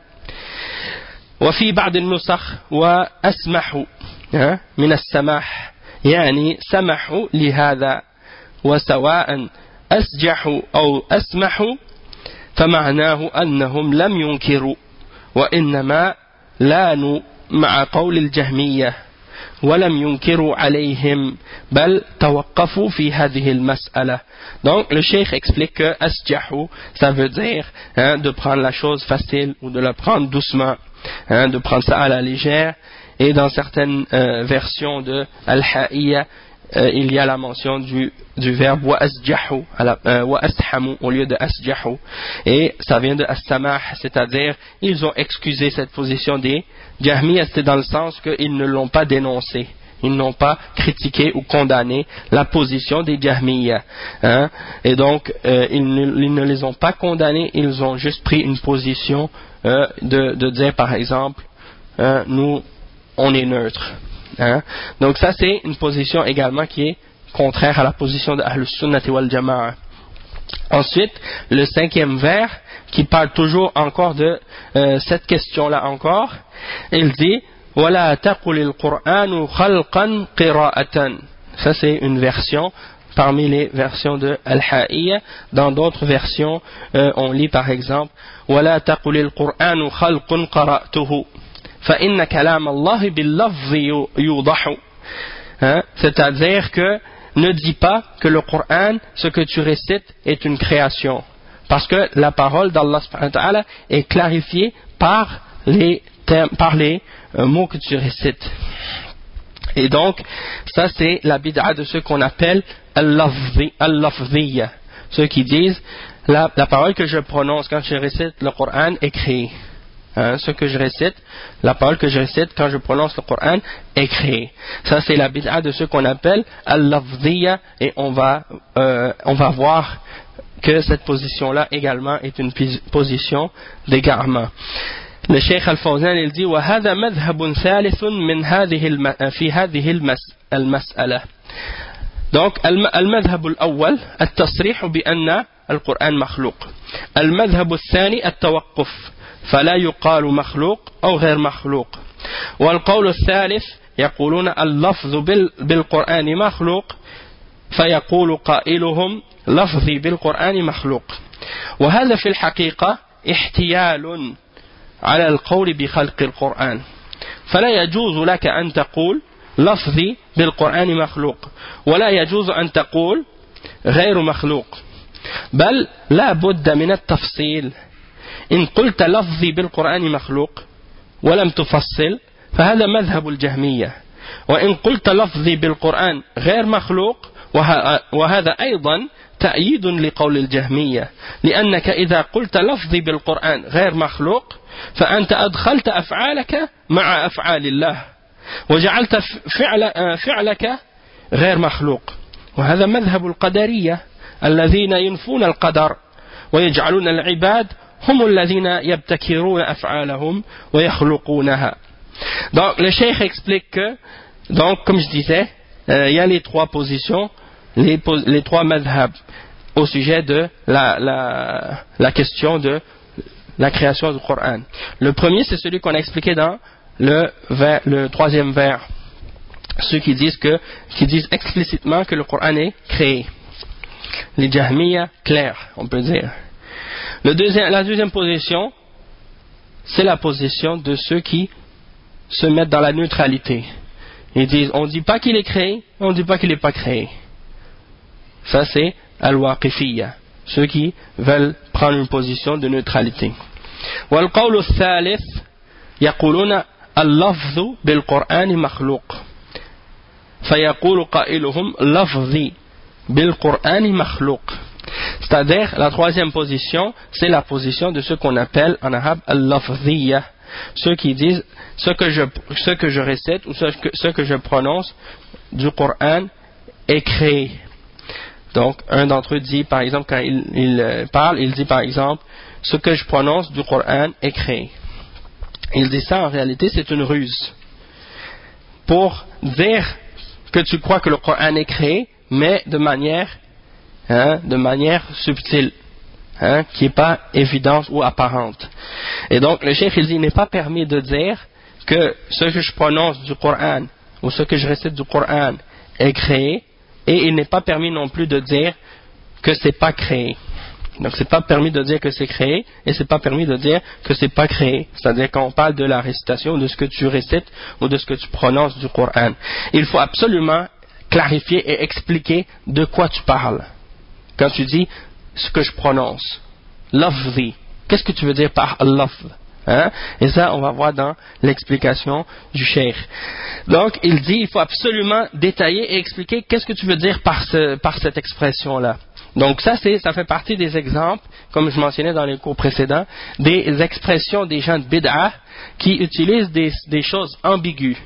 Speaker 1: وفي بعض النسخ وأسمحوا من السماح يعني سمحوا لهذا وسواء أسجحوا أو أسمحوا فمعناه أنهم لم ينكروا وإنما لانوا مع قول الجهمية ولم ينكروا عليهم بل توقفوا في هذه المسألة. Donc le cheikh explique que asjahu, ça veut dire hein, de prendre la chose facile ou de la prendre doucement, hein, de prendre ça à la légère. Et dans certaines euh, versions de Al-Ha'iyya, euh, il y a la mention du, du verbe wa asjahu euh, wa ashamu au lieu de asjahu, et ça vient de as-samah, c'est-à-dire ils ont excusé cette position des Jahmiyyah, c'est dans le sens qu'ils ne l'ont pas dénoncé, ils n'ont pas critiqué ou condamné la position des Jahmiyya, hein, et donc euh, ils, ne, ils ne les ont pas condamnés, ils ont juste pris une position euh, de, de dire par exemple hein, nous on est neutre, hein. Donc ça c'est une position également qui est contraire à la position de Ahlus Sunnah wal Jama'a. Ensuite, le cinquième vers, qui parle toujours encore de euh, cette question-là encore, il dit « وَلَا تَقُلِ الْقُرْآنُ خَلْقًا قِرَاءَةً » Ça c'est une version parmi les versions de Al-Ha'iyya. Dans d'autres versions, euh, on lit par exemple « وَلَا تَقُلِ الْقُرْآنُ خَلْقٌ قَرَأْتُهُ فَإِنَّ كَلَامَ اللَّهِ بِاللَّفْظِ يُوضَحُ » C'est-à-dire que ne dis pas que le Coran, ce que tu récites, est une création. Parce que la parole d'Allah subhanahu wa ta'ala est clarifiée par les, termes, par les euh, mots que tu récites. Et donc, ça c'est la bid'a de ceux qu'on appelle al-lafziyya. Ceux qui disent, la, la parole que je prononce quand je récite le Coran est créée. Hein, ce que je récite, la parole que je récite quand je prononce le Coran est créée. Ça c'est la bid'a de ce qu'on appelle al-lafziyya, et on va, euh, on va voir que cette position-là également est une position d'égarement. Le Cheikh Al-Fawzan il dit وهذا مذهب ثالث من هذه الم... في هذه المس... المسألة. Donc المذهب الأول التصريح بأن القرآن مخلوق. المذهب الثاني التوقف فلا يقال مخلوق أو غير مخلوق. والقول الثالث يقولون اللفظ بالقرآن مخلوق فيقول قائلهم لفظي بالقرآن مخلوق. وهذا في الحقيقة احتيال على القول بخلق القرآن. فلا يجوز لك أن تقول لفظي بالقرآن مخلوق ولا يجوز أن تقول غير مخلوق، بل لا بد من التفصيل. إن قلت لفظي بالقرآن مخلوق ولم تفصل فهذا مذهب الجهمية، وإن قلت لفظي بالقرآن غير مخلوق وهذا أيضا تأييد لقول الجهمية، لأنك إذا قلت لفظي بالقرآن غير مخلوق فأنت أدخلت أفعالك مع أفعال الله وجعلت فعل فعلك غير مخلوق، وهذا مذهب القدرية الذين ينفون القدر ويجعلون العباد هم الذين يبتكرون أفعالهم ويخلقونها. Donc le cheikh explique que, donc comme je disais, euh, il y a les trois positions, les, les trois madhab au sujet de la, la, la question de la création du Coran. Le premier c'est celui qu'on a expliqué dans le, vers, le troisième vers, ceux qui disent que, qui disent explicitement que le Coran est créé. Les Jahmiyya, clair, on peut dire. Le deuxième, la deuxième position, c'est la position de ceux qui se mettent dans la neutralité. Ils disent, on ne dit pas qu'il est créé, on ne dit pas qu'il n'est pas créé. Ça c'est al-waqifiyya, ceux qui veulent prendre une position de neutralité. والقول الثالث يقولون اللفظ بالقرآن مخلوق فيقول قائلهم لفظي بالقرآن مخلوق. C'est-à-dire, la troisième position, c'est la position de ceux qu'on appelle en arabe al-lafziyya, ceux qui disent ce que je, ce que je récite ou ce que, ce que je prononce du Coran est créé. Donc, un d'entre eux dit, par exemple, quand il, il parle, il dit par exemple, ce que je prononce du Coran est créé. Il dit ça, en réalité, c'est une ruse. Pour dire que tu crois que le Coran est créé, mais de manière, hein, de manière subtile, hein, qui n'est pas évidente ou apparente. Et donc, le cheikh, il dit, il n'est pas permis de dire que ce que je prononce du Coran, ou ce que je récite du Coran est créé, et il n'est pas permis non plus de dire que c'est pas créé. Donc c'est pas permis de dire que c'est créé, et c'est pas permis de dire que c'est pas créé. C'est-à-dire quand on parle de la récitation, de ce que tu récites ou de ce que tu prononces du Coran, il faut absolument clarifier et expliquer de quoi tu parles. Quand tu dis ce que je prononce, lafzi, qu'est-ce que tu veux dire par lafz? Hein? Et ça, on va voir dans l'explication du cheikh. Donc, il dit, il faut absolument détailler et expliquer qu'est-ce que tu veux dire par, ce, par cette expression-là. Donc, ça, c'est, ça fait partie des exemples, comme je mentionnais dans les cours précédents, des expressions des gens de bid'ah qui utilisent des, des choses ambiguës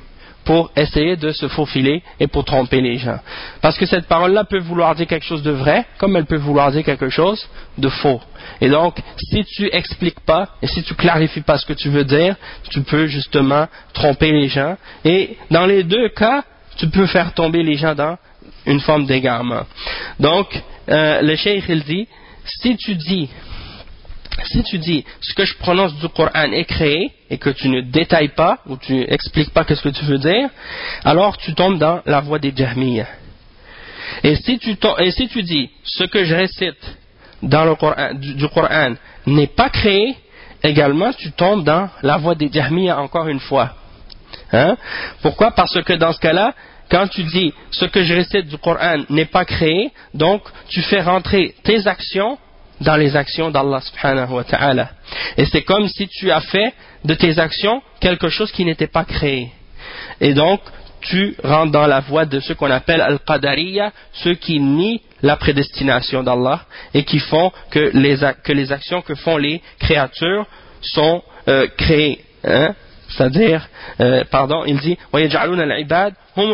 Speaker 1: pour essayer de se faufiler et pour tromper les gens. Parce que cette parole-là peut vouloir dire quelque chose de vrai, comme elle peut vouloir dire quelque chose de faux. Et donc, si tu expliques pas, et si tu clarifies pas ce que tu veux dire, tu peux justement tromper les gens. Et dans les deux cas, tu peux faire tomber les gens dans une forme d'égarement. Donc, euh, le cheikh il dit, si tu dis, si tu dis ce que je prononce du Coran est créé et que tu ne détailles pas ou tu expliques pas ce que tu veux dire, alors tu tombes dans la voie des Jahmiyyah. Et si tu et si tu dis ce que je récite dans le Coran, du, du Coran n'est pas créé, également tu tombes dans la voie des Jahmiyyah encore une fois. Hein? Pourquoi? Parce que dans ce cas-là, quand tu dis ce que je récite du Coran n'est pas créé, donc tu fais rentrer tes actions dans les actions d'Allah subhanahu wa ta'ala. Et c'est comme si tu as fait de tes actions quelque chose qui n'était pas créé. Et donc, tu rentres dans la voie de ce qu'on appelle Al-Qadariyya, ceux qui nient la prédestination d'Allah et qui font que les, que les actions que font les créatures sont euh, créées. Hein? C'est-à-dire, euh, pardon, il dit c'est-à-dire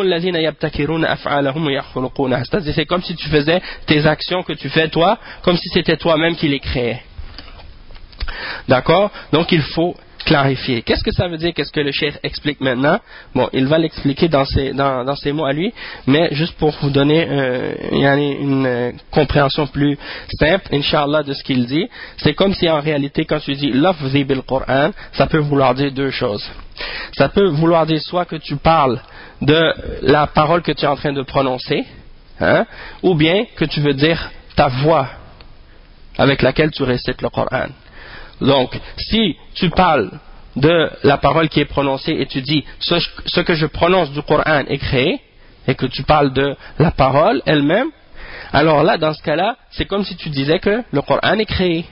Speaker 1: c'est comme si tu faisais tes actions que tu fais toi, comme si c'était toi-même qui les créais. D'accord? Donc il faut clarifier. Qu'est-ce que ça veut dire? Qu'est-ce que le cheikh explique maintenant? Bon, il va l'expliquer dans ses, dans, dans ses mots à lui, mais juste pour vous donner euh, une euh, compréhension plus simple, Inch'Allah, de ce qu'il dit, c'est comme si en réalité, quand tu dis lafzi bil Qur'an, ça peut vouloir dire deux choses. Ça peut vouloir dire soit que tu parles de la parole que tu es en train de prononcer, hein, ou bien que tu veux dire ta voix avec laquelle tu récites le Coran. Donc, si tu parles de la parole qui est prononcée et tu dis ce, ce que je prononce du Coran est créé, et que tu parles de la parole elle-même, alors là, dans ce cas-là, c'est comme si tu disais que le Coran est créé.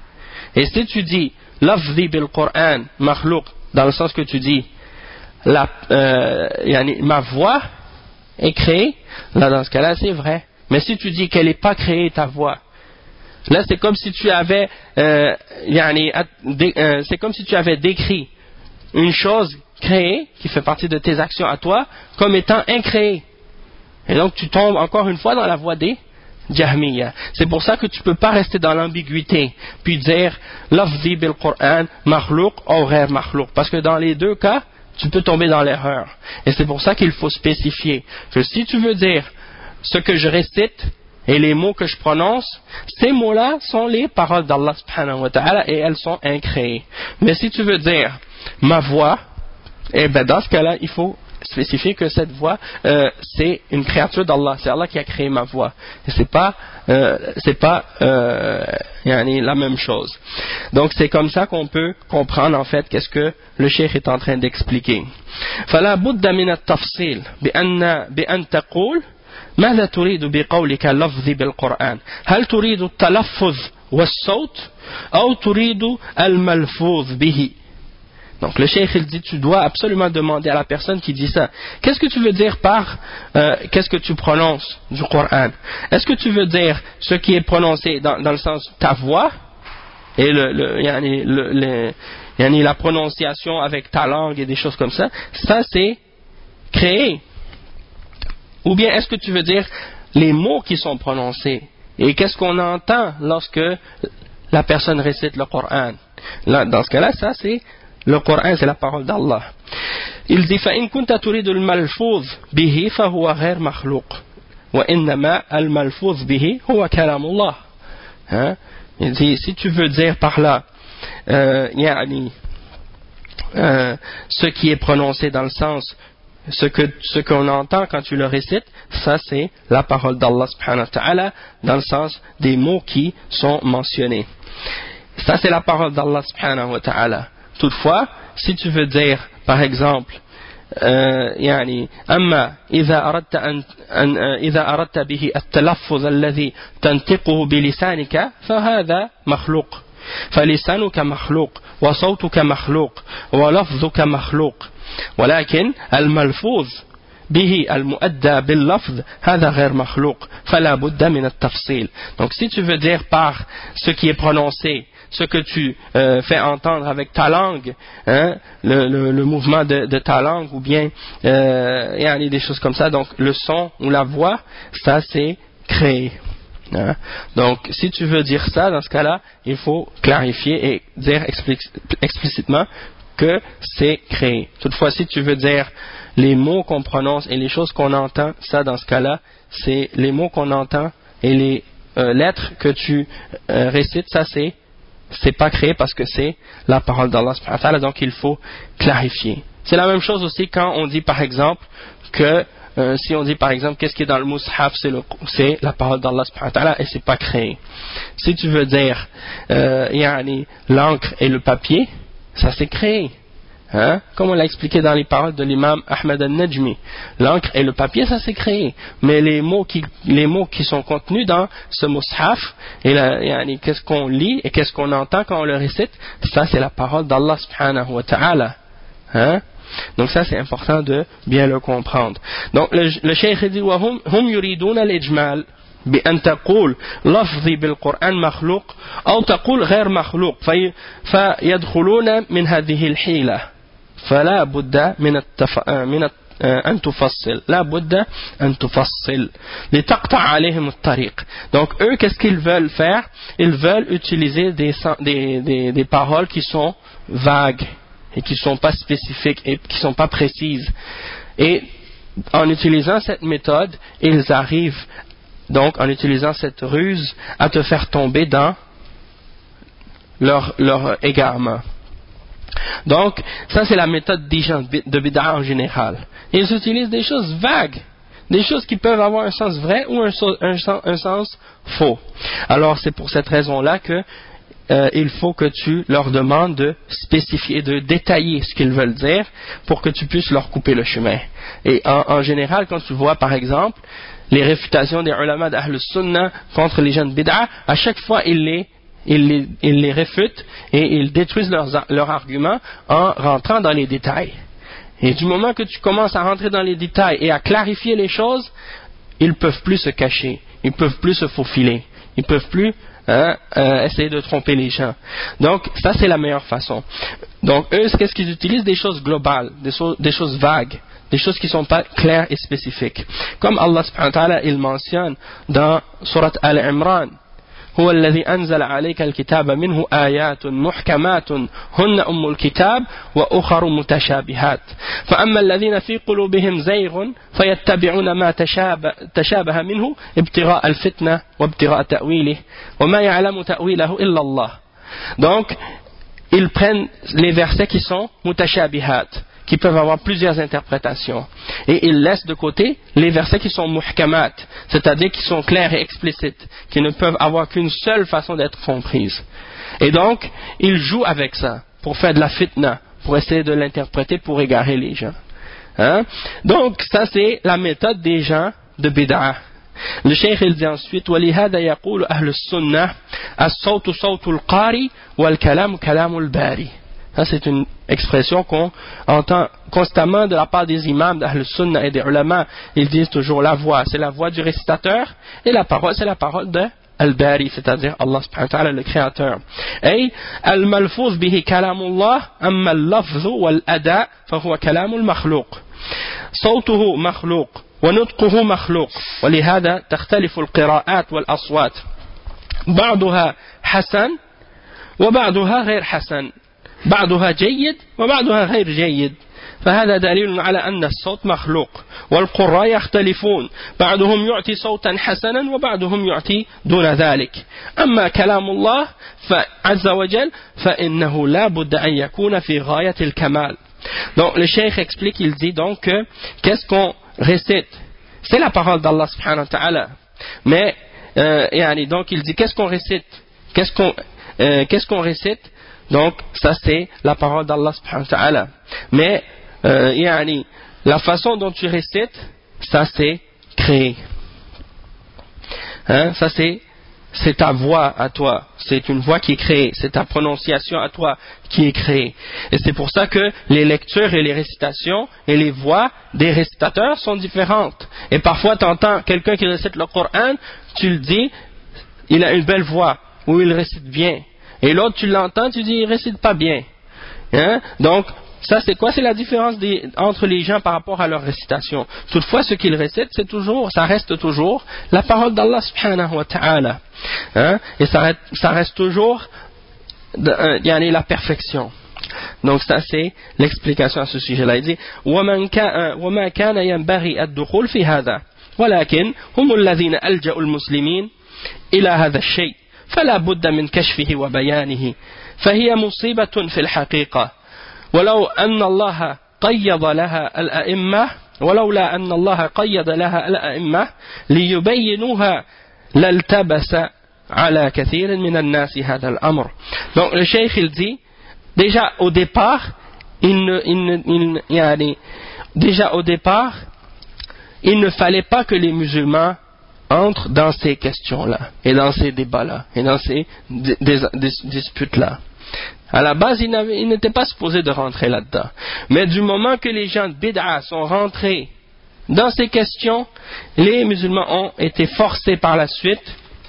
Speaker 1: Et si tu dis lafzi bil Coran makhlouq, dans le sens que tu dis la, euh, yani, ma voix est créée, là dans ce cas-là c'est vrai. Mais si tu dis qu'elle n'est pas créée ta voix, là c'est comme si tu avais euh, yani, euh, c'est comme si tu avais décrit une chose créée qui fait partie de tes actions à toi comme étant incréée. Et donc tu tombes encore une fois dans la voie des Jahmiyyah. C'est pour ça que tu ne peux pas rester dans l'ambiguïté puis dire lafzi bil Qur'an makhlouq ou ghayr makhlouq, parce que dans les deux cas tu peux tomber dans l'erreur. Et c'est pour ça qu'il faut spécifier que si tu veux dire ce que je récite et les mots que je prononce, ces mots-là sont les paroles d'Allah subhanahu wa ta'ala et elles sont incréées. Mais si tu veux dire ma voix, eh ben dans ce cas-là il faut spécifier que cette voix euh, c'est une créature d'Allah, c'est Allah qui a créé ma voix et c'est pas euh, c'est pas euh, yani, la même chose. Donc c'est comme ça qu'on peut comprendre en fait qu'est-ce que le cheikh est en train d'expliquer. فلا بد من التفصيل بأن بأن تقول ماذا تريد بقولك لفظ بالقرآن؟ هل تريد التلفظ والصوت أو تريد الملفوظ به؟ Donc le cheikh il dit tu dois absolument demander à la personne qui dit ça, qu'est-ce que tu veux dire par euh, qu'est-ce que tu prononces du Coran? Est-ce que tu veux dire ce qui est prononcé dans, dans le sens ta voix et le, le, yani, le, le, yani, la prononciation avec ta langue et des choses comme ça, ça c'est créé, ou bien est-ce que tu veux dire les mots qui sont prononcés et qu'est-ce qu'on entend lorsque la personne récite le Coran? Là, dans ce cas-là, ça c'est le Coran, c'est la parole d'Allah. Il dit فإن كنت تريد الملفوظ به فهو غير مخلوق وإنما الملفوظ به هو كلام الله. Hein? Il dit si tu veux dire par là euh, yani, euh, ce qui est prononcé dans le sens ce que ce qu'on entend quand tu le récites, ça c'est la parole d'Allah subhanahu wa ta'ala dans le sens des mots qui sont mentionnés. Ça c'est la parole d'Allah subhanahu wa ta'ala. Toutefois, si tu veux dire, par exemple, euh, يعني أما إذا أردت أن, أن إذا أردت به التلفظ الذي تنطقه بلسانك فهذا مخلوق فلسانك مخلوق وصوتك مخلوق ولفظك مخلوق ولكن الملفوظ به المؤدى باللفظ هذا غير مخلوق فلا بد من التفصيل. Donc si tu veux dire par ce qui est prononcé ce que tu euh, fais entendre avec ta langue, hein, le, le, le mouvement de, de ta langue, ou bien euh, il y a des choses comme ça. Donc le son ou la voix, ça c'est créé. Hein? Donc si tu veux dire ça, dans ce cas-là, il faut clarifier et dire explicitement que c'est créé. Toutefois, si tu veux dire les mots qu'on prononce et les choses qu'on entend, ça dans ce cas-là, c'est les mots qu'on entend et les euh, lettres que tu euh, récites, ça c'est c'est pas créé parce que c'est la parole d'Allah subhanahu wa ta'ala, donc il faut clarifier. C'est la même chose aussi quand on dit par exemple que euh, si on dit par exemple qu'est-ce qui est dans le mushaf, c'est, le, c'est la parole d'Allah subhanahu wa ta'ala et c'est pas créé. Si tu veux dire euh, yani, l'encre et le papier, ça c'est créé. Hein? Comme on l'a expliqué dans les paroles de l'imam Ahmed al-Najmi, l'encre et le papier, ça s'est créé. Mais les mots qui, les mots qui sont contenus dans ce mushaf, et la, yani, qu'est-ce qu'on lit et qu'est-ce qu'on entend quand on le récite, ça c'est la parole d'Allah subhanahu wa ta'ala. Hein? Donc ça c'est important de bien le comprendre. Donc le, le cheikh dit وهم هم يريدون الإجمال بأن تقول لفظي بالقرآن مخلوق أو تقول غير مخلوق في فيدخلون من هذه الحيلة فلا بد من التف... من أن تفصل لا بد أن تفصل لتقطع عليهم الطريق. Donc eux qu'est-ce qu'ils veulent faire? Ils veulent utiliser des, des, des, des paroles qui sont vagues et qui ne sont pas spécifiques et qui ne sont pas précises. Et en utilisant cette méthode, ils arrivent donc en utilisant cette ruse à te faire tomber dans leur, leur égarement. Donc ça c'est la méthode des gens de bid'a en général. Ils utilisent des choses vagues, des choses qui peuvent avoir un sens vrai ou un, un, un sens faux. Alors c'est pour cette raison-là que Euh, il faut que tu leur demandes de spécifier, de détailler ce qu'ils veulent dire pour que tu puisses leur couper le chemin. Et en, en général, quand tu vois par exemple les réfutations des ulama d'Ahl Sunnah contre les gens de bid'a, à chaque fois ils les, ils les, ils les réfutent et ils détruisent leurs, leurs arguments en rentrant dans les détails. Et du moment que tu commences à rentrer dans les détails et à clarifier les choses, ils ne peuvent plus se cacher, ils ne peuvent plus se faufiler, ils ne peuvent plus Hein, euh, essayer de tromper les gens. Donc ça c'est la meilleure façon. Donc eux qu'est-ce qu'ils utilisent? Des choses globales, des, so- des choses vagues, des choses qui ne sont pas claires et spécifiques. Comme Allah subhanahu wa ta'ala il mentionne dans Surat Al-Imran, هو الذي أنزل عليك الكتاب منه آيات محكمات هن أم الكتاب وأخر متشابهات فأما الذين في قلوبهم زيغ فيتبعون ما تشابه, تشابه منه ابتغاء الفتنة وابتغاء تأويله وما يعلم تأويله إلا الله. Donc ils prennent les versets qui sont mutashabihat, qui peuvent avoir plusieurs interprétations, et ils laissent de côté les versets qui sont muhkamat, c'est-à-dire qui sont clairs et explicites, qui ne peuvent avoir qu'une seule façon d'être comprises. Et donc, ils jouent avec ça, pour faire de la fitna, pour essayer de l'interpréter, pour égarer les gens. Hein? Donc, ça c'est la méthode des gens de bid'a. Le cheikh il dit ensuite وَلِهَذَا يَقُولُ أَهْلُ السُّنَّةِ الصَّوْتُ صَوْتُ الْقَارِ وَالْكَلَامُ كَلَامُ الْبَارِ. Ça c'est une expression qu'on entend constamment de la part des imams d'Ahl Sunnah et des ulama. Ils disent toujours la voix, c'est la voix du récitateur, et la parole, c'est la parole de Al-Bari, c'est-à-dire Allah subhanahu wa ta'ala, le créateur. Et Al-Malfouz bihi kalamullah, amma al-lafzu wal-ada, fahuwa kalamul makhlouq. صوته مخلوق ونطقه مخلوق ولهذا تختلف القراءات والأصوات بعضها حسن وبعضها غير حسن بعضها جيد وبعضها غير جيد فهذا دليل على أن الصوت مخلوق والقراء يختلفون بعضهم يعطي صوتا حسنا وبعضهم يعطي دون ذلك أما كلام الله عز وجل فإنه لا بد أن يكون في غاية الكمال. Donc le cheikh explique, il dit donc que qu'est-ce qu'on récite? C'est la parole d'Allah subhanahu wa ta'ala. Mais euh, yani, donc il dit qu'est-ce qu'on récite? Qu'est-ce qu'on, euh, qu'est-ce qu'on récite? Donc ça c'est la parole d'Allah subhanahu wa ta'ala. Mais euh, yani, la façon dont tu récites, ça c'est créé. Hein? Ça c'est c'est ta voix à toi, c'est une voix qui est créée, c'est ta prononciation à toi qui est créée. Et c'est pour ça que les lectures et les récitations et les voix des récitateurs sont différentes. Et parfois tu entends quelqu'un qui récite le Coran, tu le dis, il a une belle voix, ou il récite bien. Et l'autre, tu l'entends, tu dis, il récite pas bien. Hein? Donc, ça c'est quoi? C'est la différence des, entre les gens par rapport à leur récitation. Toutefois, ce qu'ils récitent, c'est toujours, ça reste toujours la parole d'Allah subhanahu wa ta'ala. Hein? Et ça reste, ça reste toujours euh, yani la perfection. Donc ça c'est l'explication à ce sujet-là. Il dit وَمَنْ كَانَ يَنْبَغِي الدُّخُولُ فِي هَذَا ولكن هم الذين ألجأوا المسلمين إلى هذا الشيء فلا بد من كشفه وبيانه فهي مصيبة في الحقيقة ولو أن الله قيض لها الأئمة ولولا أن الله قيض لها الأئمة ليبينوها لالتبس على كثير من الناس هذا الأمر. Donc le cheikh il dit déjà au départ il ne, il ne, il, yani, déjà au départ il ne fallait pas que les musulmans entrent dans ces questions-là et dans ces débats-là et dans ces dis, dis, dis, disputes-là. À la base, ils, ils n'étaient pas supposés de rentrer là-dedans. Mais du moment que les gens de bid'a sont rentrés dans ces questions, les musulmans ont été forcés par la suite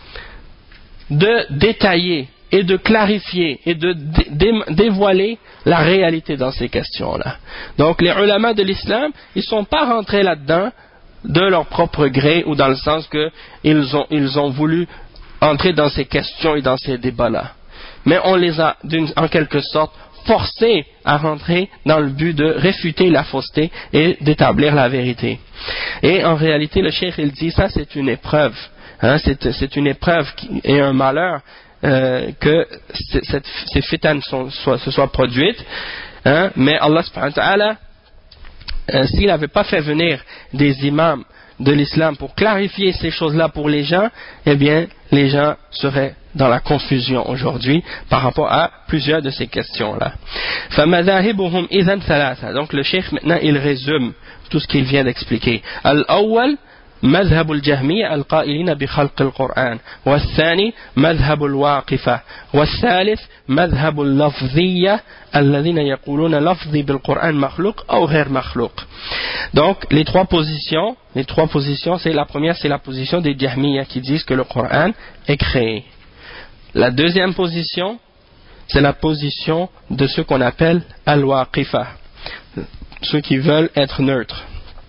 Speaker 1: de détailler et de clarifier et de dé, dé, dévoiler la réalité dans ces questions-là. Donc les ulama de l'islam, ils ne sont pas rentrés là-dedans de leur propre gré ou dans le sens qu'ils ont, ils ont voulu entrer dans ces questions et dans ces débats-là. Mais on les a en quelque sorte forcés à rentrer dans le but de réfuter la fausseté et d'établir la vérité. Et en réalité, le cheikh il dit ça c'est une épreuve, hein, c'est, c'est une épreuve qui, et un malheur euh, que cette, ces fitanes sont, soient, se soient produites, hein, mais Allah subhanahu wa ta'ala, euh, s'il n'avait pas fait venir des imams de l'islam pour clarifier ces choses-là pour les gens, eh bien les gens seraient dans la confusion aujourd'hui par rapport à plusieurs de ces questions-là. فَمَذَاهِبُهُمْ إِذًا ثَلَاثَةٌ. Donc le cheikh maintenant il résume tout ce qu'il vient d'expliquer. الأول مذهب الجهمية القائلين بخلق القرآن والثاني مذهب الواقفة والثالث مذهب اللفظية الذين يقولون لفظي بالقرآن مخلوق أو غير مخلوق. Donc les trois positions, les trois positions, c'est la première, c'est la position des Jahmiya qui disent que le Coran est créé. La deuxième position, c'est la position de ceux qu'on appelle al-waqifa, ceux qui veulent être neutres.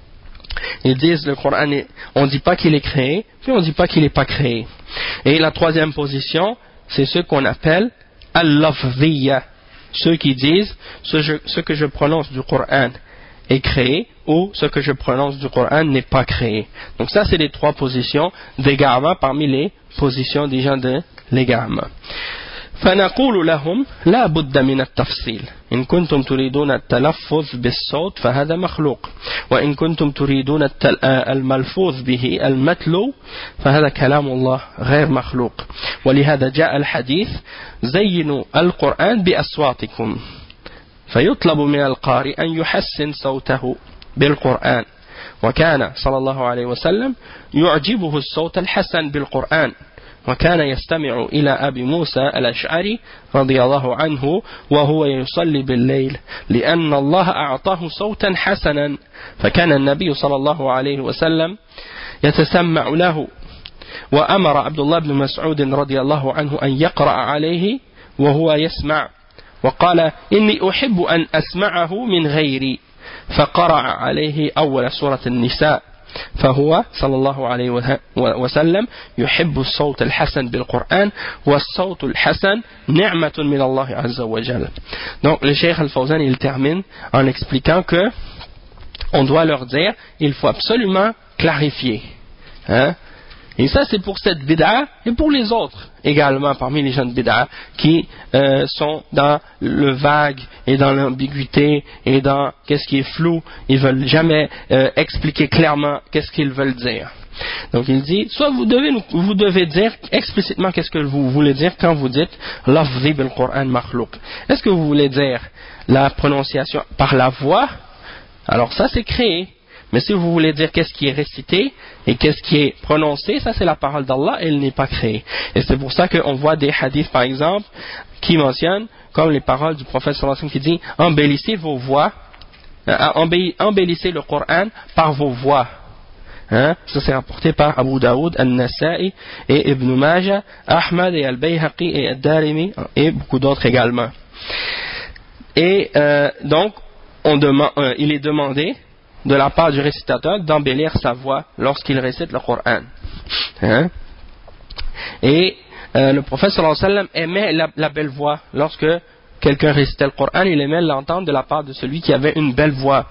Speaker 1: Ils disent le Coran, est, on ne dit pas qu'il est créé, puis on ne dit pas qu'il n'est pas créé. Et la troisième position, c'est ceux qu'on appelle al-lafziya, ceux qui disent ce, je, ce que je prononce du Coran est créé ou ce que je prononce du Coran n'est pas créé. Donc ça c'est les trois positions d'égarement parmi les positions des gens de l'égarement. فنقول لهم لا بد من التفصيل إن كنتم تريدون التلفظ بالصوت فهذا مخلوق وإن كنتم تريدون الملفوظ به المتلو فهذا كلام الله غير مخلوق ولهذا جاء الحديث زينوا القرآن بأصواتكم فيطلب من القارئ أن يحسن صوته بالقرآن وكان صلى الله عليه وسلم يعجبه الصوت الحسن بالقرآن وكان يستمع إلى أبي موسى الأشعري رضي الله عنه وهو يصلي بالليل لأن الله أعطاه صوتا حسنا فكان النبي صلى الله عليه وسلم يتسمع له وأمر عبد الله بن مسعود رضي الله عنه أن يقرأ عليه وهو يسمع وقال إني أحب أن أسمعه من غيري فقرأ عليه أول سورة النساء فهو صلى الله عليه وسلم يحب الصوت الحسن بالقرآن والصوت الحسن نعمة من الله عز وجل. Donc le Cheikh Al-Fawzan il termine en expliquant que on doit leur dire il faut absolument clarifier, hein? Et ça c'est pour cette bid'a et pour les autres également parmi les gens de bid'a qui euh, sont dans le vague et dans l'ambiguïté et dans qu'est-ce qui est flou, ils veulent jamais euh, expliquer clairement qu'est-ce qu'ils veulent dire. Donc il dit soit vous devez vous devez dire explicitement qu'est-ce que vous voulez dire quand vous dites lafzi bil Qur'an makhlouq. Est-ce que vous voulez dire la prononciation par la voix? Alors ça c'est créé. Mais si vous voulez dire qu'est-ce qui est récité et qu'est-ce qui est prononcé, ça c'est la parole d'Allah et elle n'est pas créée. Et c'est pour ça qu'on voit des hadiths par exemple qui mentionnent comme les paroles du prophète sallallahu alayhi wa sallam qui dit embellissez vos voix, euh, embellissez le Coran par vos voix. Hein? Ça c'est rapporté par Abu Daoud, An-Nasa'i et Ibn Majah, Ahmad et Al-Bayhaqi et Ad-Darimi et beaucoup d'autres également. Et euh, donc, on demande, euh, il est demandé de la part du récitateur d'embellir sa voix lorsqu'il récite le Coran. Hein? Et euh, le prophète sallallahu alayhi wa sallam aimait la, la belle voix. Lorsque quelqu'un récitait le Coran, il aimait l'entendre de la part de celui qui avait une belle voix.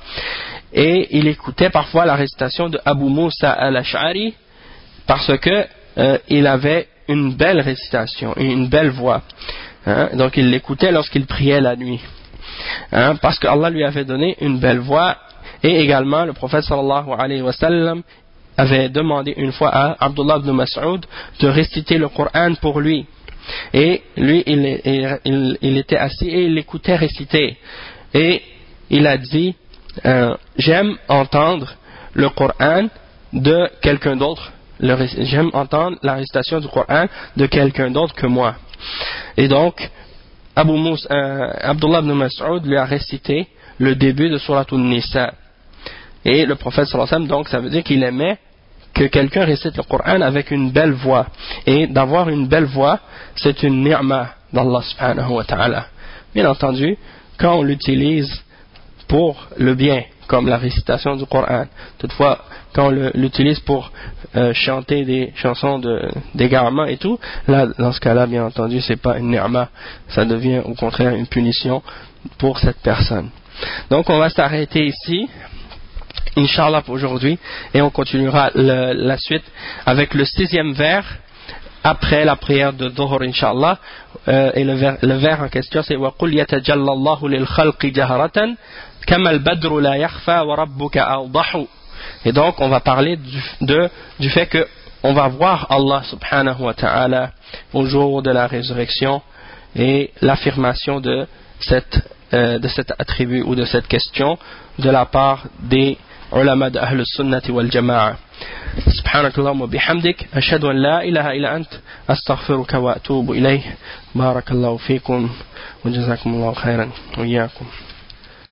Speaker 1: Et il écoutait parfois la récitation de Abu Musa al-Ash'ari parce que euh, il avait une belle récitation, une belle voix. Hein? Donc il l'écoutait lorsqu'il priait la nuit. Hein? Parce qu'Allah lui avait donné une belle voix. Et également, le prophète sallallahu alayhi wa sallam avait demandé une fois à Abdullah ibn Mas'ud de réciter le Coran pour lui. Et lui, il, il, il, il était assis et il l'écoutait réciter. Et il a dit, euh, j'aime entendre le Coran de quelqu'un d'autre. Le, j'aime entendre la récitation du Coran de quelqu'un d'autre que moi. Et donc, Abu Moussa, euh, Abdullah ibn Mas'ud lui a récité le début de Surat An-Nisa. Et le prophète sallallahu alayhi wa sallam, donc ça veut dire qu'il aimait que quelqu'un récite le Coran avec une belle voix. Et d'avoir une belle voix, c'est une ni'ma d'Allah subhanahu wa ta'ala. Bien entendu, quand on l'utilise pour le bien, comme la récitation du Coran. Toutefois, quand on l'utilise pour euh, chanter des chansons de, d'égarement et tout, là, dans ce cas-là, bien entendu, c'est pas une ni'ma, ça devient au contraire une punition pour cette personne. Donc on va s'arrêter ici, Inch'Allah pour aujourd'hui, et on continuera le, la suite avec le sixième vers après la prière de Dhuhr, Inch'Allah. Euh, et le vers, le vers en question c'est وَقُلْ يَتَجَلَّ اللَّهُ لِلْخَلْقِ جَهْرَةً كَمَا الْبَدْرُ لَا يَخْفَى وَرَبُّكَ أَوْضَحُ. Et donc on va parler du, de, du fait que on va voir Allah subhanahu wa ta'ala au jour de la résurrection, et l'affirmation de cette euh, de cet attribut ou de cette question de la part des ulama de Ahl al-Sunnah wal Jama'a. سبحانك اللهم وبحمدك أشهد أن لا إله إلا أنت أستغفرك وأتوب إليه. بارك الله فيكم وجزاكم الله خيرا وإياكم.